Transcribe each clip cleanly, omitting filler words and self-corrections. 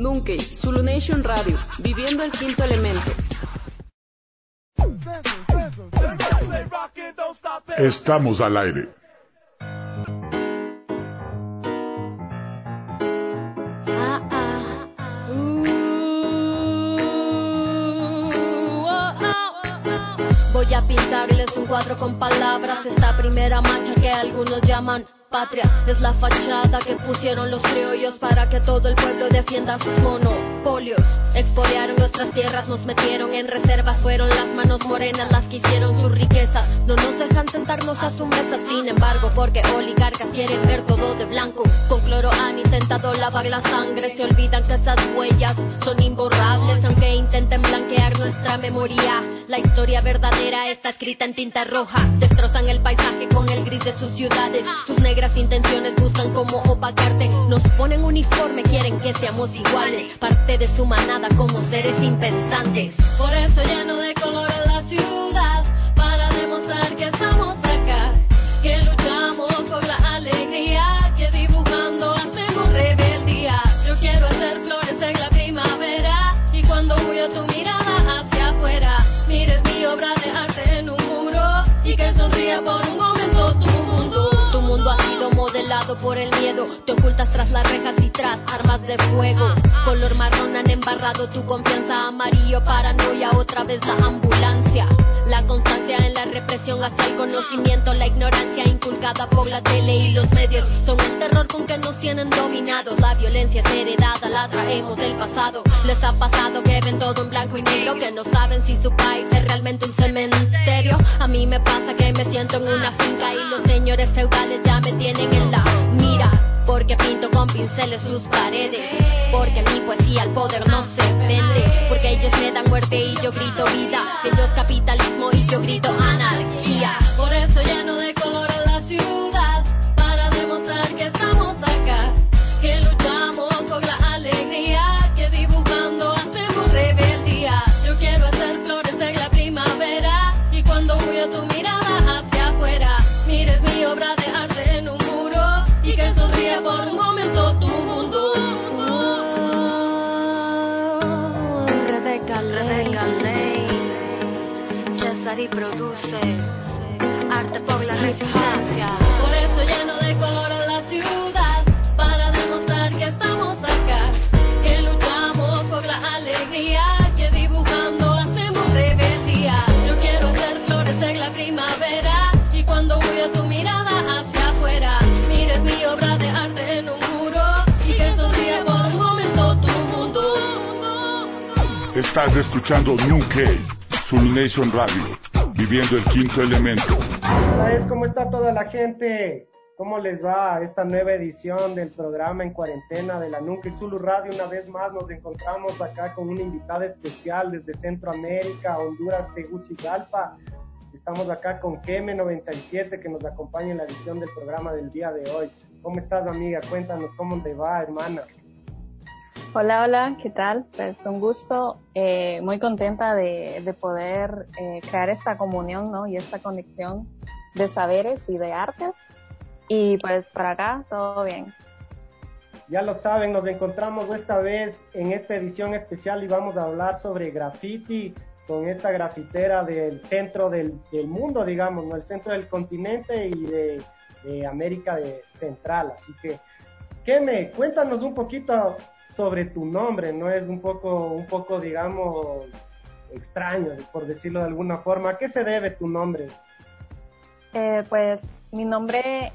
Nunkey, Zulu Nation Radio, viviendo el quinto elemento. Estamos al aire. Voy a pintarles un cuadro con palabras. Esta primera mancha que algunos llaman patria es la fachada que pusieron los criollos para que todo el pueblo defienda sus monopolios. Expoliaron nuestras tierras, nos metieron en reservas. Fueron las manos morenas las que hicieron sus riquezas. No nos dejan sentarnos a su mesa, sin embargo, porque oligarcas quieren ver todo de blanco. Con cloro han intentado lavar la sangre. Se olvidan que esas huellas son imborrables, aunque intenten blanquear nuestra memoria. La historia verdadera está escrita en tinta roja. Destrozan el paisaje con el gris de sus ciudades. Sus negras intenciones buscan cómo opacarte. Nos ponen uniforme, quieren que seamos iguales, parte de su manada como seres impensantes. Por eso lleno de color en la ciudad, para demostrar que estamos acá, que luchamos por la alegría, que dibujando hacemos rebeldía. Yo quiero hacer florecer la primavera, y cuando huyo tu mirada hacia afuera, mires mi obra de arte en un muro, y que sonría por un momento tu mundo. Tu mundo ha sido modelado por el miedo. Te ocultas tras las rejas y tras armas de fuego. Color marrón han embarrado tu confianza. Amarillo paranoia, otra vez la ambulancia. La constancia en la represión hacia el conocimiento. La ignorancia inculcada por la tele y los medios son el terror con que nos tienen dominados. La violencia es heredada, la traemos del pasado. Les ha pasado que ven todo en blanco y negro, que no saben si su país es realmente un cementerio. A mí me pasa que me siento en una finca y los señores feudales ya me tienen en la mira, porque pinto con pinceles sus paredes, porque mi poesía al poder no se vende, porque ellos me dan muerte y yo grito vida, ellos capitalismo y yo grito anarquía. Por eso lleno de color en la ciudad, para demostrar que estamos acá, que luchamos por la alegría, que dibujando hacemos rebeldía. Yo quiero hacer florecer la primavera, y cuando huyo tu mirada hacia afuera, mires mi obra de arte en un muro, y que sonríe por un momento tu mundo. Rebeca Ley, Cesari produce arte por la resistencia. Por eso lleno de color en la ciudad, para demostrar que estamos acá, que luchamos por la alegría, que dibujando hacemos rebeldía. Yo quiero hacer florecer la primavera, y cuando huyo tu mirada hacia afuera, mires mi obra de arte en un muro, y que sonríe por un momento tu mundo. Estás escuchando Nunkey, Zulu Nation Radio, viviendo el quinto elemento. ¿Cómo está toda la gente? ¿Cómo les va a esta nueva edición del programa en cuarentena de la Nunkey Zulu Radio? Una vez más nos encontramos acá con una invitada especial desde Centroamérica, Honduras, Tegucigalpa. Estamos acá con Keme97 que nos acompaña en la edición del programa del día de hoy. ¿Cómo estás, amiga? Cuéntanos cómo te va, hermana. Hola, ¿qué tal? Pues un gusto, muy contenta de poder crear esta comunión, ¿no? Y esta conexión de saberes y de artes. Y pues para acá, todo bien. Ya lo saben, nos encontramos esta vez en esta edición especial y vamos a hablar sobre graffiti con esta grafitera del centro del mundo, digamos, ¿no? El centro del continente y de América Central. Así que, Keme, cuéntanos un poquito sobre tu nombre, ¿no? Es un poco, digamos, extraño, por decirlo de alguna forma. ¿A qué se debe tu nombre? Pues mi nombre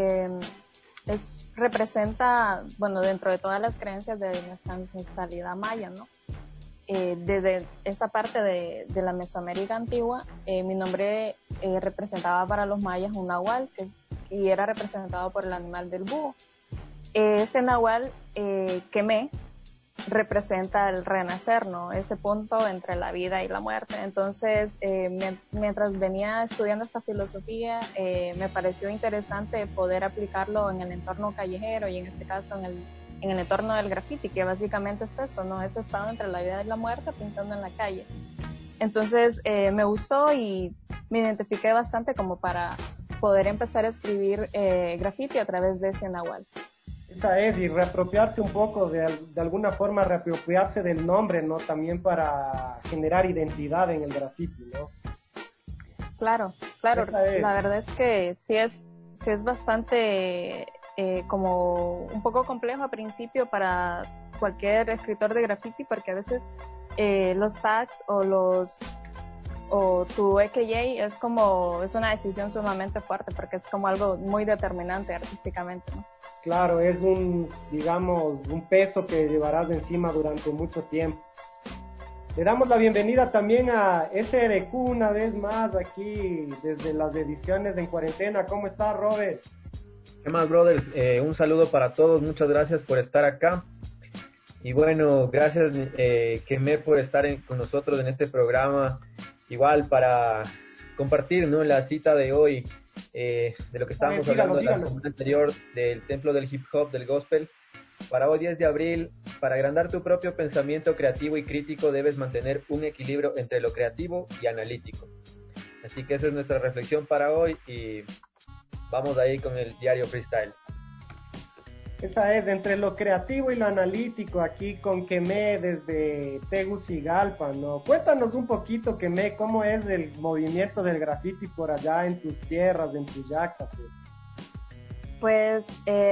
representa, bueno, dentro de todas las creencias de nuestra ancestralidad maya, ¿no? Desde esta parte de la Mesoamérica antigua, mi nombre representaba para los mayas un nahual, y era representado por el animal del búho. Este nahual, Keme, representa el renacer, ¿no? Ese punto entre la vida y la muerte. Entonces, mientras venía estudiando esta filosofía, me pareció interesante poder aplicarlo en el entorno callejero y en este caso en el entorno del graffiti, que básicamente es eso, ¿no? Ese estado entre la vida y la muerte pintando en la calle. Entonces, me gustó y me identifiqué bastante como para poder empezar a escribir graffiti a través de ese nahual. Esa es, y reapropiarse un poco, de alguna forma reapropiarse del nombre, ¿no? También para generar identidad en el graffiti, ¿no? Claro, claro. La verdad es que sí es bastante como un poco complejo al principio para cualquier escritor de graffiti, porque a veces los tags o tu EKJ es una decisión sumamente fuerte, porque es como algo muy determinante artísticamente, ¿no? Claro, es digamos, un peso que llevarás de encima durante mucho tiempo. Le damos la bienvenida también a SRQ una vez más aquí desde las ediciones En Cuarentena. ¿Cómo está, Robert? ¿Qué más, brothers? Un saludo para todos, muchas gracias por estar acá. Y bueno, gracias Kemé por estar con nosotros en este programa, igual para compartir, ¿no?, la cita de hoy, de lo que estábamos hablando la semana anterior del templo del hip hop, del gospel. Para hoy 10 de abril, para agrandar tu propio pensamiento creativo y crítico debes mantener un equilibrio entre lo creativo y analítico. Así que esa es nuestra reflexión para hoy y vamos ahí con el diario freestyle. Esa es, entre lo creativo y lo analítico, aquí con Kemé desde Tegucigalpa, ¿no? Cuéntanos un poquito, Kemé, cómo es el movimiento del graffiti por allá en tus tierras, en Tuyaca, pues.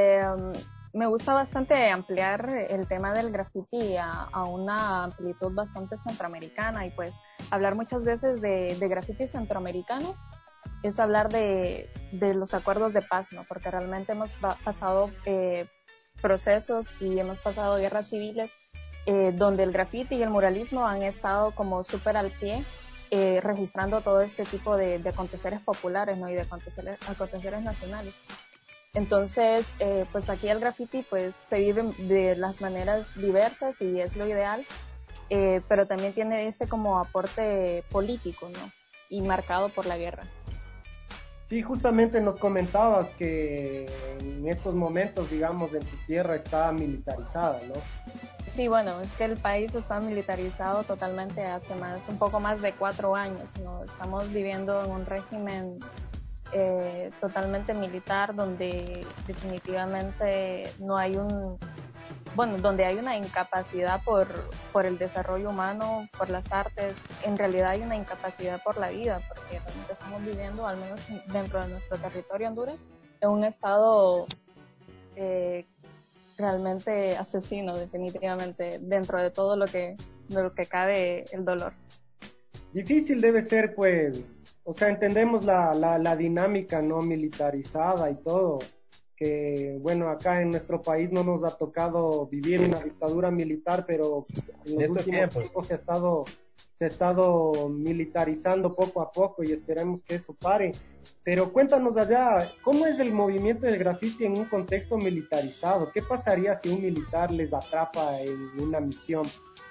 Me gusta bastante ampliar el tema del graffiti a una amplitud bastante centroamericana, y pues hablar muchas veces de graffiti centroamericano es hablar de los acuerdos de paz, ¿no? Porque realmente hemos pasado procesos y hemos pasado guerras civiles donde el graffiti y el muralismo han estado como súper al pie, registrando todo este tipo de aconteceres populares, ¿no? Y de aconteceres nacionales. Entonces, pues aquí el graffiti pues se vive de las maneras diversas y es lo ideal, pero también tiene ese como aporte político, ¿no? Y marcado por la guerra. Sí, justamente nos comentabas que en estos momentos, digamos, en tu tierra está militarizada, ¿no? Sí, bueno, es que el país está militarizado totalmente hace un poco más de 4 años, ¿no? Estamos viviendo en un régimen totalmente militar, donde definitivamente no hay donde hay una incapacidad por el desarrollo humano, por las artes. En realidad hay una incapacidad por la vida, porque realmente estamos viviendo, al menos dentro de nuestro territorio Honduras, en un estado realmente asesino, definitivamente, dentro de todo lo que cabe el dolor. Difícil debe ser, pues. O sea, entendemos la dinámica no militarizada y todo, que bueno, acá en nuestro país no nos ha tocado vivir una dictadura militar, pero en los últimos tiempos se ha estado militarizando poco a poco y esperemos que eso pare. Pero cuéntanos allá, ¿cómo es el movimiento del graffiti en un contexto militarizado? ¿Qué pasaría si un militar les atrapa en una misión?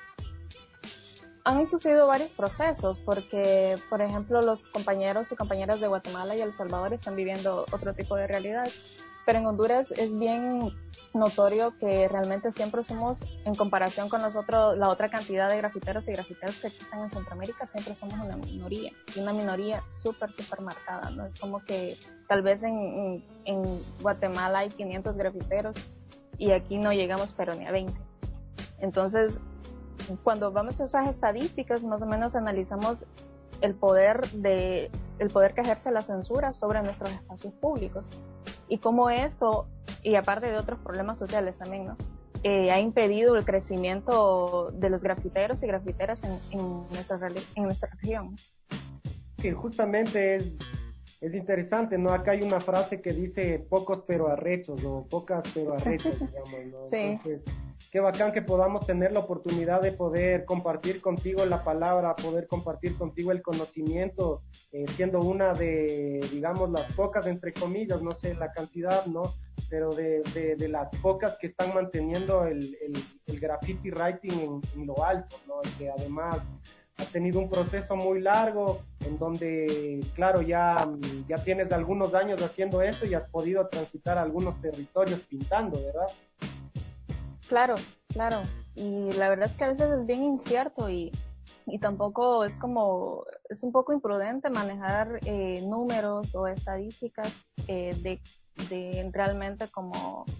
Han sucedido varios procesos, porque, por ejemplo, los compañeros y compañeras de Guatemala y El Salvador están viviendo otro tipo de realidad, pero en Honduras es bien notorio que realmente siempre somos, en comparación con nosotros, la otra cantidad de grafiteros y grafiteras que existen en Centroamérica, siempre somos una minoría, y una minoría súper marcada, ¿no? Es como que tal vez en Guatemala hay 500 grafiteros y aquí no llegamos pero ni a 20. Entonces, cuando vamos a esas estadísticas, más o menos analizamos el poder que ejerce la censura sobre nuestros espacios públicos y cómo esto, y aparte de otros problemas sociales también, ¿no? Ha impedido el crecimiento de los grafiteros y grafiteras en nuestra región. Sí, justamente es interesante, ¿no? Acá hay una frase que dice pocos pero arrechos, o pocas pero arrechas, digamos, ¿no? Sí. Entonces, qué bacán que podamos tener la oportunidad de poder compartir contigo la palabra, poder compartir contigo el conocimiento, siendo una de, digamos, las pocas, entre comillas, no sé la cantidad, ¿no? Pero de las pocas que están manteniendo el graffiti writing en lo alto, ¿no? Y que además ha tenido un proceso muy largo en donde, claro, ya tienes algunos años haciendo esto y has podido transitar algunos territorios pintando, ¿verdad? Claro. Y la verdad es que a veces es bien incierto y tampoco es un poco imprudente manejar números o estadísticas de realmente como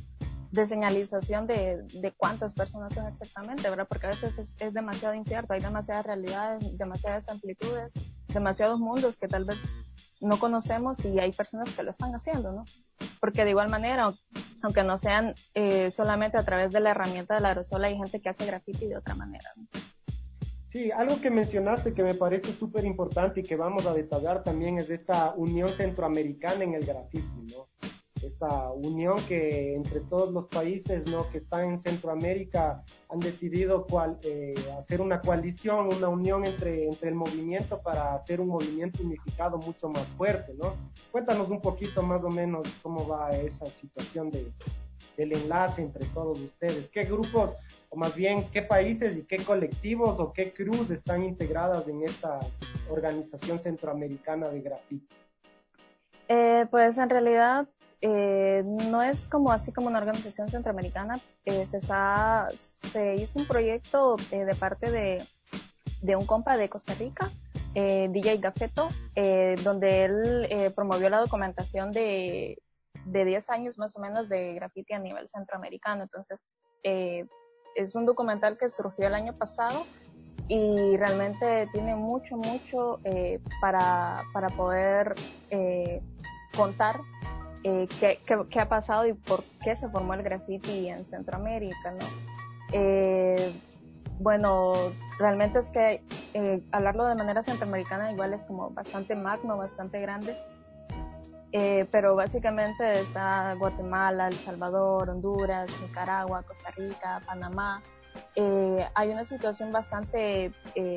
señalización de cuántas personas son exactamente, ¿verdad? Porque a veces es demasiado incierto, hay demasiadas realidades, demasiadas amplitudes, demasiados mundos que tal vez no conocemos y hay personas que lo están haciendo, ¿no? Porque de igual manera, aunque no sean solamente a través de la herramienta del aerosol, hay gente que hace graffiti de otra manera, ¿no? Sí, algo que mencionaste que me parece súper importante y que vamos a detallar también es esta unión centroamericana en el graffiti, ¿no? Esta unión que entre todos los países, ¿no?, que están en Centroamérica han decidido hacer una coalición, una unión entre el movimiento para hacer un movimiento unificado mucho más fuerte, ¿no? Cuéntanos un poquito más o menos cómo va esa situación del enlace entre todos ustedes. ¿Qué grupos, o más bien qué países y qué colectivos o qué crews están integradas en esta organización centroamericana de graffiti? Pues en realidad no es como así como una organización centroamericana. Se hizo un proyecto de parte de un compa de Costa Rica, DJ Gafeto, donde él promovió la documentación de 10 años más o menos de graffiti a nivel centroamericano. Entonces, es un documental que surgió el año pasado y realmente tiene mucho para poder contar qué ha pasado y por qué se formó el graffiti en Centroamérica, ¿no? Bueno, realmente es que hablarlo de manera centroamericana igual es como bastante magno, bastante grande. Pero básicamente está Guatemala, El Salvador, Honduras, Nicaragua, Costa Rica, Panamá. Hay una situación bastante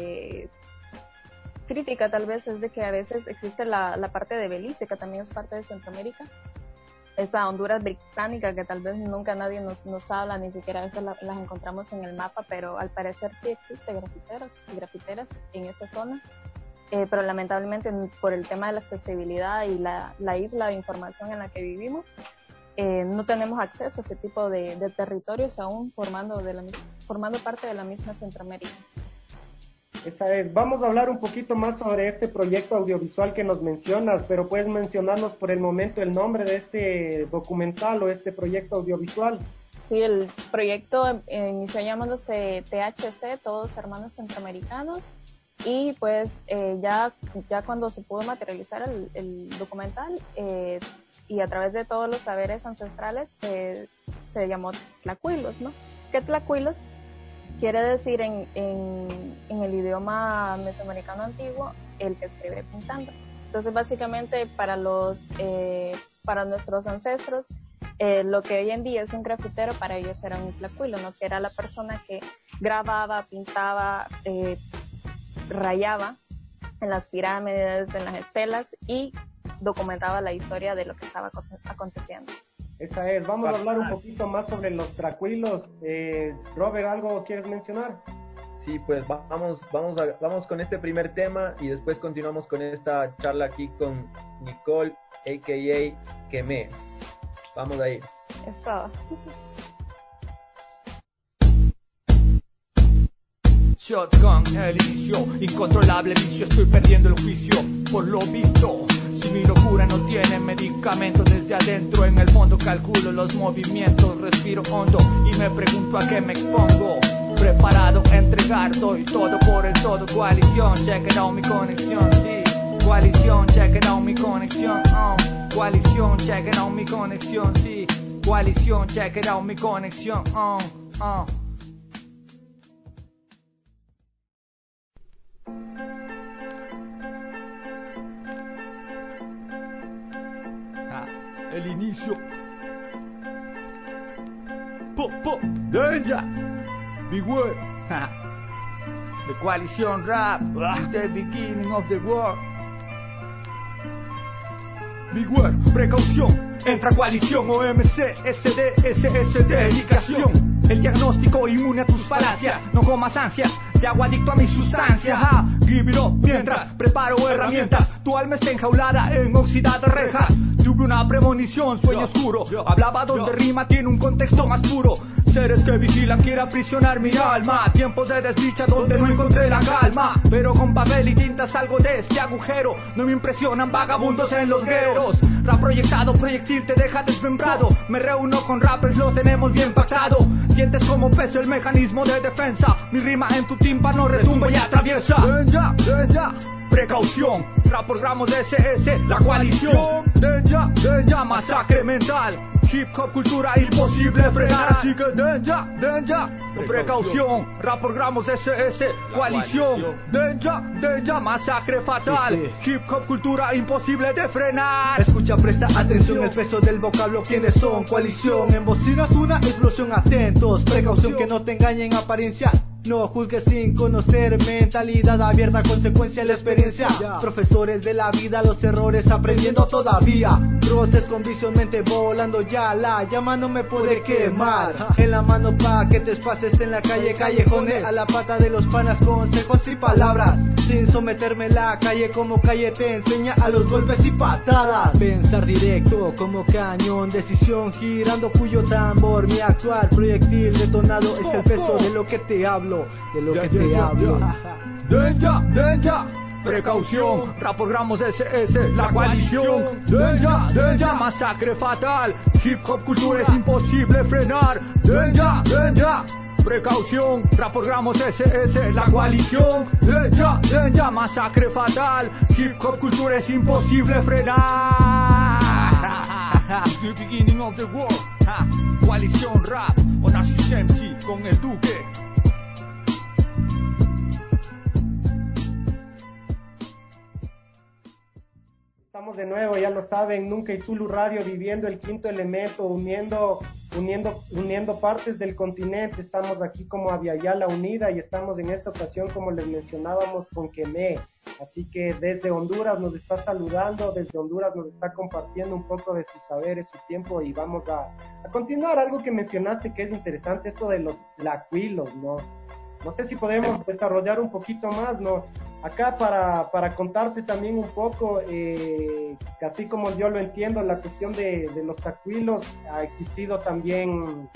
crítica tal vez, es de que a veces existe la parte de Belice, que también es parte de Centroamérica, esa Honduras británica que tal vez nunca nadie nos habla, ni siquiera a veces las encontramos en el mapa, pero al parecer sí existe grafiteros y grafiteras en esa zona. Pero lamentablemente por el tema de la accesibilidad y la isla de información en la que vivimos, no tenemos acceso a ese tipo de territorios aún formando parte de la misma Centroamérica. Esa es. Vamos a hablar un poquito más sobre este proyecto audiovisual que nos mencionas, pero puedes mencionarnos por el momento el nombre de este documental o este proyecto audiovisual. Sí, el proyecto inició llamándose THC, Todos Hermanos Centroamericanos. Y pues ya cuando se pudo materializar el documental y a través de todos los saberes ancestrales se llamó Tlacuilos, ¿no? ¿Qué Tlacuilos quiere decir en el idioma mesoamericano antiguo? El que escribe pintando. Entonces básicamente para nuestros ancestros lo que hoy en día es un grafitero, para ellos era un tlacuilo, ¿no? Que era la persona que grababa, pintaba, rayaba en las pirámides, en las estelas y documentaba la historia de lo que estaba aconteciendo. Esa es. Vamos a hablar un poquito más sobre los tlacuilos. Robert, ¿algo quieres mencionar? Sí, pues vamos con este primer tema y después continuamos con esta charla aquí con Nicole, a.k.a. Kemé. Vamos a ir. Eso. Shotgun, el inicio, incontrolable vicio, estoy perdiendo el juicio, por lo visto. Si mi locura no tiene medicamento, desde adentro en el fondo calculo los movimientos, respiro hondo y me pregunto a qué me expongo. Preparado a entregar, doy todo por el todo. Coalición, check it out mi conexión, sí. Coalición, check it out mi conexión, Coalición, check it out mi conexión, sí. Coalición, check it out mi conexión, El inicio. Danger. Beware. The Coalición Rap. The beginning of the war. Beware. Precaución. Entra Coalición OMC, SD, SSD, dedicación. El diagnóstico inmune a tus falacias. No comas ansias. Te hago adicto a mi sustancia. Give it up mientras preparo herramientas. Tu alma está enjaulada en oxidadas rejas. Tuve una premonición, sueño oscuro. Hablaba donde rima tiene un contexto más puro. Seres que vigilan quieren aprisionar mi alma. Tiempos de desdicha donde no encontré la calma. Pero con papel y tinta salgo de este agujero. No me impresionan vagabundos en los gueros. Rap proyectado, proyectil te deja desmembrado. Me reúno con rappers, lo tenemos bien pactado. Sientes como pesa el mecanismo de defensa. Mi rima en tu tímpano retumba y atraviesa. Denja, precaución. Rap por gramos de SS, la coalición. Denja, masacre mental. Hip hop, cultura imposible frenar. Así que denja, con precaución. Rap por gramos SS, coalición. Denja, masacre fatal. Hip hop, cultura imposible de frenar. Escucha, presta atención, el peso del vocablo. ¿Quiénes son? Coalición, en bocinas una explosión, atentos. Precaución, que no te engañen apariencia. No juzgues sin conocer, mentalidad abierta, consecuencia la experiencia. Profesores de la vida, los errores aprendiendo todavía. Roces con visión, mente volando ya. La llama no me puede quemar. En la mano pa' que te espaces en la calle, callejones a la pata de los panas, consejos y palabras. Sin someterme la calle como calle te enseña a los golpes y patadas. Pensar directo como cañón, decisión girando cuyo tambor. Mi actual proyectil detonado es el peso de lo que te hablo. De lo que te hablo. Denja, precaución. Rap por gramos SS, la coalición. Denja, masacre fatal. Hip hop, cultura es imposible frenar. Denja, precaución. Rap por gramos SS, la coalición. Denja, masacre fatal. Hip hop, cultura es imposible frenar. The beginning of the world. Coalición rap. Onassis MC con el Duque. Estamos de nuevo, ya lo saben, Nunca y Zulu Radio, viviendo el quinto elemento, uniendo partes del continente. Estamos aquí como Aviala Unida y estamos en esta ocasión, como les mencionábamos, con Kemé. Así que desde Honduras nos está saludando, desde Honduras nos está compartiendo un poco de sus saberes, su tiempo, y vamos a continuar algo que mencionaste que es interesante, esto de los tlacuilos, ¿no? No sé si podemos desarrollar un poquito más, ¿no? Acá para contarte también un poco, así como yo lo entiendo, la cuestión de los tlacuilos, ha existido también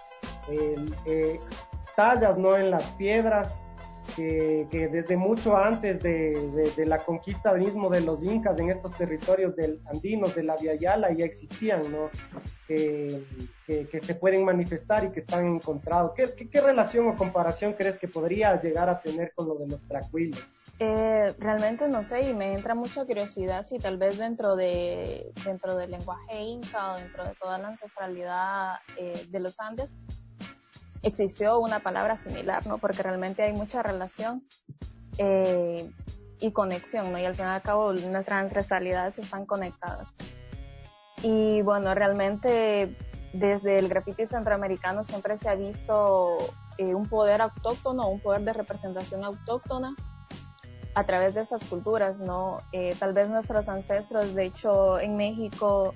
tallas, ¿no? En las piedras, que desde mucho antes de la conquista mismo de los incas en estos territorios andinos de la Via Yala ya existían, ¿no? Que se pueden manifestar y que están encontrados. ¿Qué relación o comparación crees que podría llegar a tener con lo de los tlacuilos? Realmente no sé, y me entra mucha curiosidad si tal vez dentro del lenguaje inca o dentro de toda la ancestralidad de los Andes existió una palabra similar, ¿no? Porque realmente hay mucha relación y conexión, ¿no? Y al fin y al cabo nuestras ancestralidades están conectadas. Y bueno, realmente desde el graffiti centroamericano siempre se ha visto un poder autóctono, un poder de representación autóctona a través de esas culturas, ¿no? Tal vez nuestros ancestros, de hecho en México,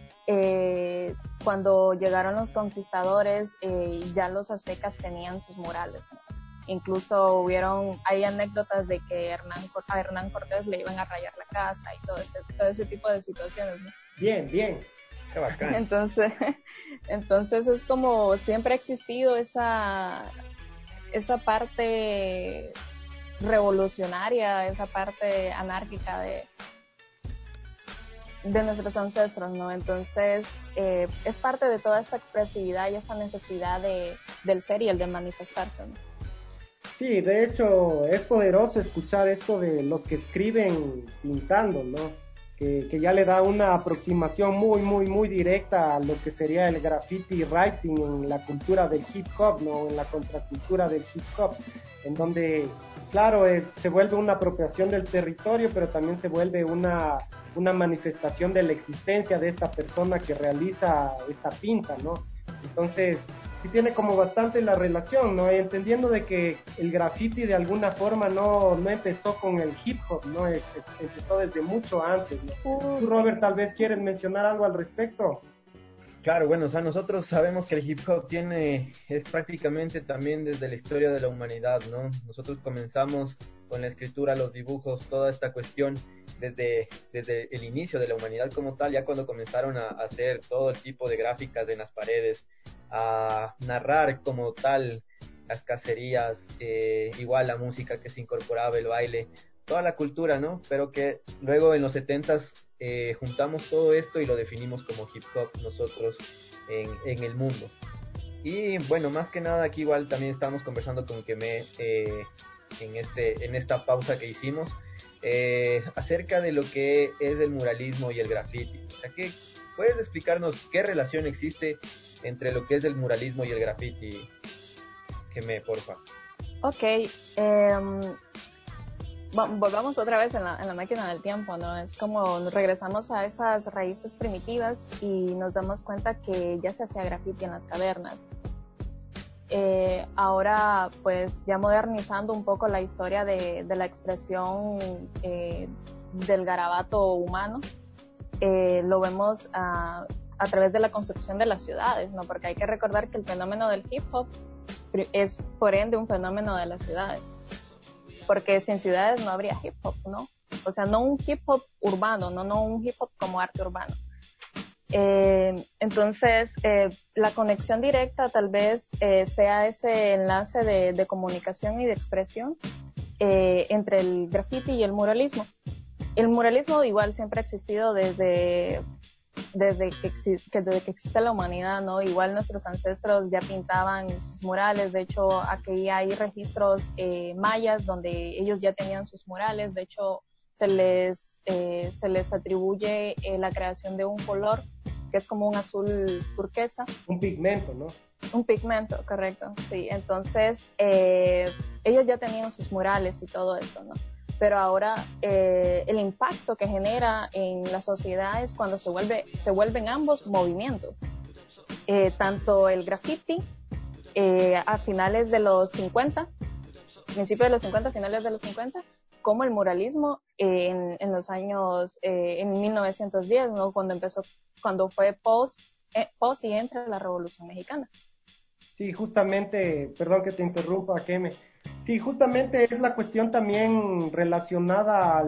cuando llegaron los conquistadores, ya los aztecas tenían sus murales, ¿no? Incluso hay anécdotas de que a Hernán Cortés le iban a rayar la casa y todo ese tipo de situaciones, ¿no? Bien, qué bacán. Entonces es como siempre ha existido esa parte revolucionaria, esa parte anárquica de nuestros ancestros, ¿no? Entonces es parte de toda esta expresividad y esta necesidad del ser y el de manifestarse, ¿no? Sí, de hecho es poderoso escuchar esto de los que escriben pintando, ¿no? Que ya le da una aproximación muy, muy, muy directa a lo que sería el graffiti writing en la cultura del hip hop, ¿no? En la contracultura del hip hop, en donde, claro, se vuelve una apropiación del territorio, pero también se vuelve una manifestación de la existencia de esta persona que realiza esta pinta, ¿no? Entonces, sí tiene como bastante la relación, ¿no? Entendiendo de que el graffiti de alguna forma no empezó con el hip hop, ¿no? Empezó desde mucho antes, ¿no? Tú, Robert, tal vez quieres mencionar algo al respecto. Claro, bueno, o sea, nosotros sabemos que el hip hop es prácticamente también desde la historia de la humanidad, ¿no? Nosotros comenzamos con la escritura, los dibujos, toda esta cuestión desde el inicio de la humanidad como tal, ya cuando comenzaron a hacer todo el tipo de gráficas en las paredes, a narrar como tal las cacerías, igual la música que se incorporaba, el baile, toda la cultura, ¿no? Pero que luego en los 70s juntamos todo esto y lo definimos como hip hop nosotros en el mundo. Y bueno, más que nada aquí igual también estamos conversando con Kemé en esta pausa que hicimos acerca de lo que es el muralismo y el graffiti. O sea, ¿puedes explicarnos qué relación existe entre lo que es el muralismo y el graffiti, Kemé, porfa? Ok, volvamos otra vez en la máquina del tiempo, ¿no? Es como regresamos a esas raíces primitivas y nos damos cuenta que ya se hacía graffiti en las cavernas. Ahora, pues, ya modernizando un poco la historia de la expresión del garabato humano, lo vemos a través de la construcción de las ciudades, ¿no? Porque hay que recordar que el fenómeno del hip hop es, por ende, un fenómeno de las ciudades. Porque sin ciudades no habría hip hop, ¿no? O sea, no un hip hop urbano, no un hip hop como arte urbano. Entonces, la conexión directa tal vez sea ese enlace de comunicación y de expresión entre el graffiti y el muralismo. El muralismo igual siempre ha existido desde que existe la humanidad, ¿no? Igual nuestros ancestros ya pintaban sus murales. De hecho, aquí hay registros mayas donde ellos ya tenían sus murales. De hecho, se les atribuye la creación de un color que es como un azul turquesa. Un pigmento, ¿no? Un pigmento, correcto, sí. Entonces, ellos ya tenían sus murales y todo esto, ¿no? Pero ahora el impacto que genera en la sociedad es cuando se vuelven ambos movimientos. Tanto el graffiti a finales de los 50, principios de los 50, finales de los 50, como el muralismo en los años, en 1910, ¿no? Cuando fue post y entre la Revolución Mexicana. Sí, justamente, perdón que te interrumpa, Keme. Sí, justamente es la cuestión también relacionada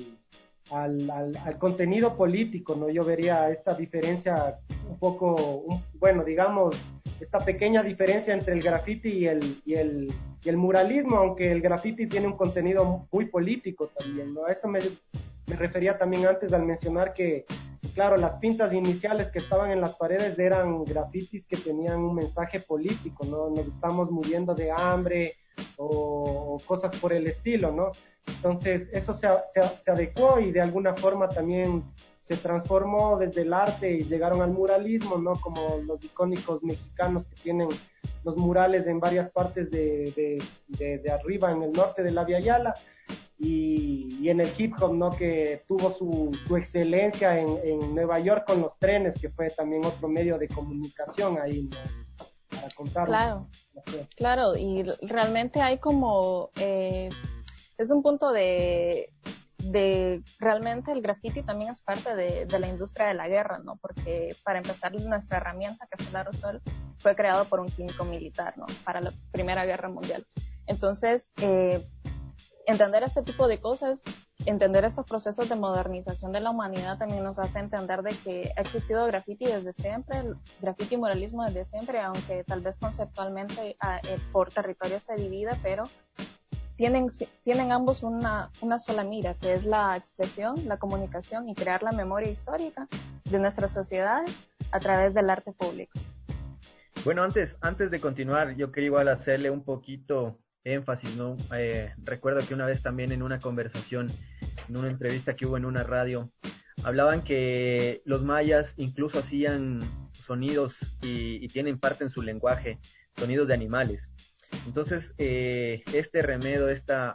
al contenido político, ¿no? Yo vería esta diferencia un poco, bueno, digamos, esta pequeña diferencia entre el graffiti y el muralismo, aunque el graffiti tiene un contenido muy político también, ¿no? A eso me refería también antes al mencionar que, claro, las pintas iniciales que estaban en las paredes eran grafitis que tenían un mensaje político, ¿no? Nos estamos muriendo de hambre o cosas por el estilo, ¿no? Entonces, eso se adecuó y de alguna forma también se transformó desde el arte y llegaron al muralismo, ¿no? Como los icónicos mexicanos que tienen los murales en varias partes de arriba, en el norte de la Via Yala. Y en el hip hop, ¿no? Que tuvo su excelencia en Nueva York con los trenes, que fue también otro medio de comunicación ahí, ¿no? Para contar. Claro, y realmente hay como, es un punto de realmente el graffiti también es parte de la industria de la guerra, ¿no? Porque para empezar nuestra herramienta, que es el aerosol, fue creado por un químico militar, ¿no? Para la Primera Guerra Mundial. Entonces, entender este tipo de cosas, entender estos procesos de modernización de la humanidad también nos hace entender de que ha existido graffiti desde siempre, graffiti y muralismo desde siempre, aunque tal vez conceptualmente por territorio se divida, pero tienen ambos una sola mira, que es la expresión, la comunicación y crear la memoria histórica de nuestras sociedades a través del arte público. Bueno, antes de continuar, yo quería igual hacerle un poquito énfasis, ¿no? Recuerdo que una vez también en una conversación, en una entrevista que hubo en una radio, hablaban que los mayas incluso hacían sonidos y tienen parte en su lenguaje, sonidos de animales. Entonces, este remedo, esta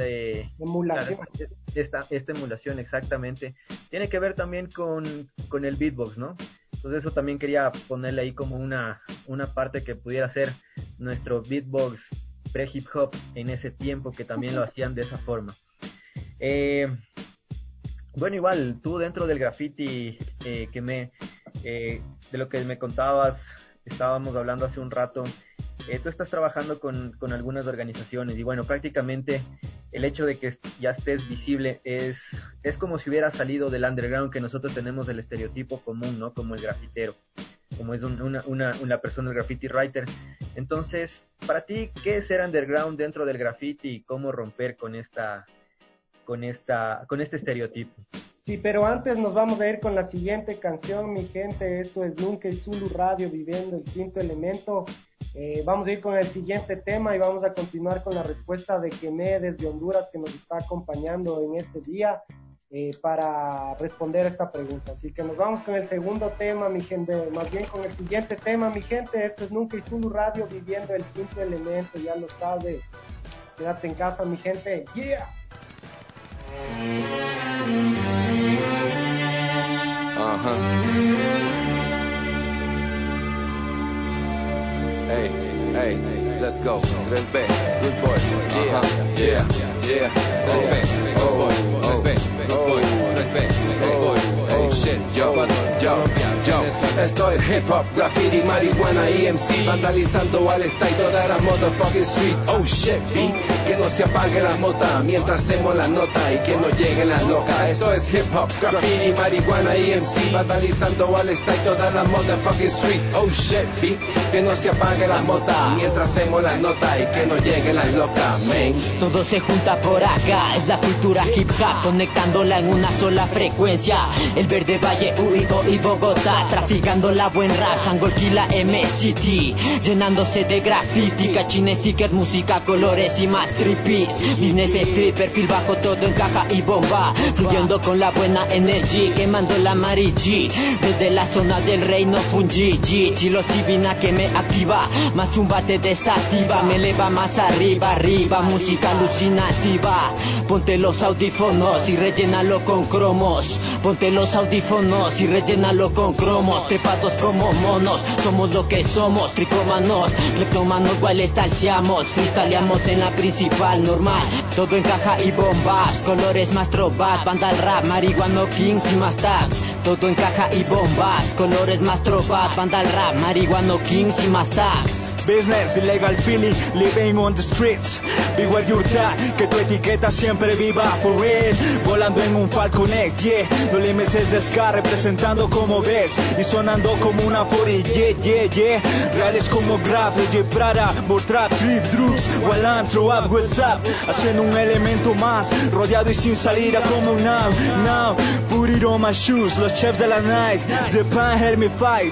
emulación exactamente, tiene que ver también con el beatbox, ¿no? Entonces eso también quería ponerle ahí como una parte que pudiera ser nuestro beatbox pre-hip hop en ese tiempo, que también lo hacían de esa forma. Bueno, igual, tú dentro del graffiti, de lo que me contabas, estábamos hablando hace un rato, tú estás trabajando con algunas organizaciones y bueno, prácticamente el hecho de que ya estés visible es como si hubiera salido del underground, que nosotros tenemos el estereotipo común, ¿no? Como el grafitero, como es una persona, el graffiti writer. Entonces, para ti, ¿qué es ser underground dentro del graffiti y cómo romper con esta con este estereotipo. Sí, pero antes nos vamos a ir con la siguiente canción, mi gente. Esto es Nunca y Zulu Radio, viviendo el quinto elemento. Vamos a ir con el siguiente tema y vamos a continuar con la respuesta de Kemé desde Honduras, que nos está acompañando en este día para responder esta pregunta. Así que nos vamos con el segundo tema, mi gente, más bien con el siguiente tema, mi gente. Esto es Nunca y Zulu Radio, viviendo el quinto elemento, ya lo sabes. Quédate en casa, mi gente. ¡Yeah! Hey, hey, let's go. 3B, good boy. Yeah, yeah, yeah. 3B, good boy. 3B, good boy. 3B, good boy. Oh shit, yo. Estoy hip hop, graffiti, marihuana y MC, vandalizando al style toda la motherfucking street. Oh shit, B, que no se apague la mota mientras hacemos la nota y que no lleguen las locas. Esto es hip hop, graffiti, marihuana y MC, vandalizando al style toda la motherfucking street. Oh shit, B, que no se apague la mota mientras hacemos la nota y que no lleguen las locas, man. Todo se junta por acá, es la cultura hip hop, conectándola en una sola frecuencia. El Verde Valle, Urico y Bogotá, traficando la buen rap, Sangolquila, M-City, llenándose de graffiti, cachines, stickers, música, colores y más trippies. Business street, perfil bajo, todo encaja y bomba, fluyendo con la buena energía, quemando la marichi, desde la zona del reino Fungi, Chilo Sibina que me activa, más un bate desactiva, me eleva más arriba, música alucinativa. Ponte los audífonos y rellénalo con cromos, ponte los audífonos y rellénalo con cromos, trepados como monos, somos lo que somos, tricómanos, cleptómanos, iguales talseamos, freestyleamos en la principal normal, todo encaja y bombas, colores más trobat, banda al rap, marihuano kings y más tags, todo encaja y bombas, colores más trobat, banda al rap, marihuano kings y más tags. Business, illegal feeling, living on the streets. Be where you're at, que tu etiqueta siempre viva for real. Volando en un Falcon X, yeah. No limes es de Scar, representando como ves y sonando como una 40, yeah. Reales como Graf, J Prada, more trap, trip, drugs, while I'm throw up, what's up? Haciendo un elemento más, rodeado y sin salida como now. Put it on my shoes, los chefs de la night, the pan help me fight.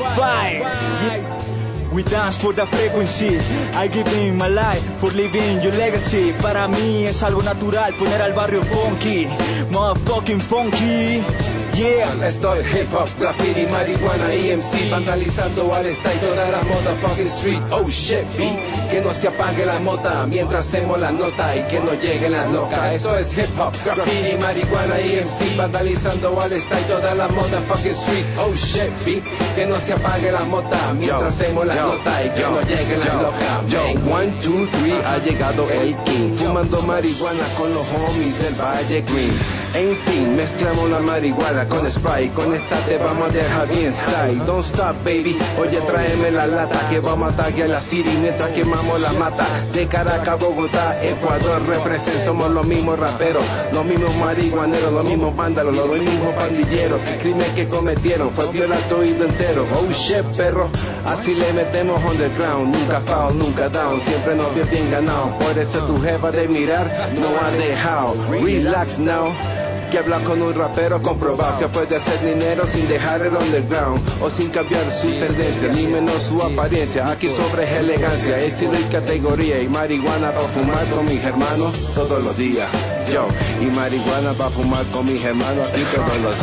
Yeah. We dance for the frequency, I give in my life for living your legacy. Para mí es algo natural poner al barrio funky, motherfucking funky. Yeah. Estoy hip hop, graffiti, marihuana y MC, vandalizando al style toda la motherfucking street. Oh shit, B, que no se apague la mota mientras hacemos la nota y que no lleguen las locas. Esto es hip hop, graffiti, marihuana y MC, vandalizando al style toda la motherfucking street. Oh shit, B, que no se apague la mota mientras hacemos la nota y que no lleguen las locas. Yo, 1, 2, 3, ha llegado el king, fumando marihuana con los homies del Valle Green. En fin, mezclamos la marihuana con spray, con esta te vamos a dejar bien style. Don't stop baby, oye tráeme la lata, que vamos a taguear la city mientras quemamos la mata. De Caracas, Bogotá, Ecuador represent, somos los mismos raperos, los mismos marihuaneros, los mismos vándalos, los mismos pandilleros. El crimen que cometieron fue violar todo entero. Oh shit perro, así le metemos underground, nunca foul, nunca down, siempre nos vio bien ganado. Por eso tu jefa de mirar no ha dejado. Relax now, que habla con un rapero comprobado que puede hacer dinero sin dejar el underground o sin cambiar su tendencia ni menos su apariencia. Aquí sobre es elegancia, estilo y categoría, y marihuana para fumar con mis hermanos todos los días. Yo, y marihuana para fumar con mis hermanos aquí todos los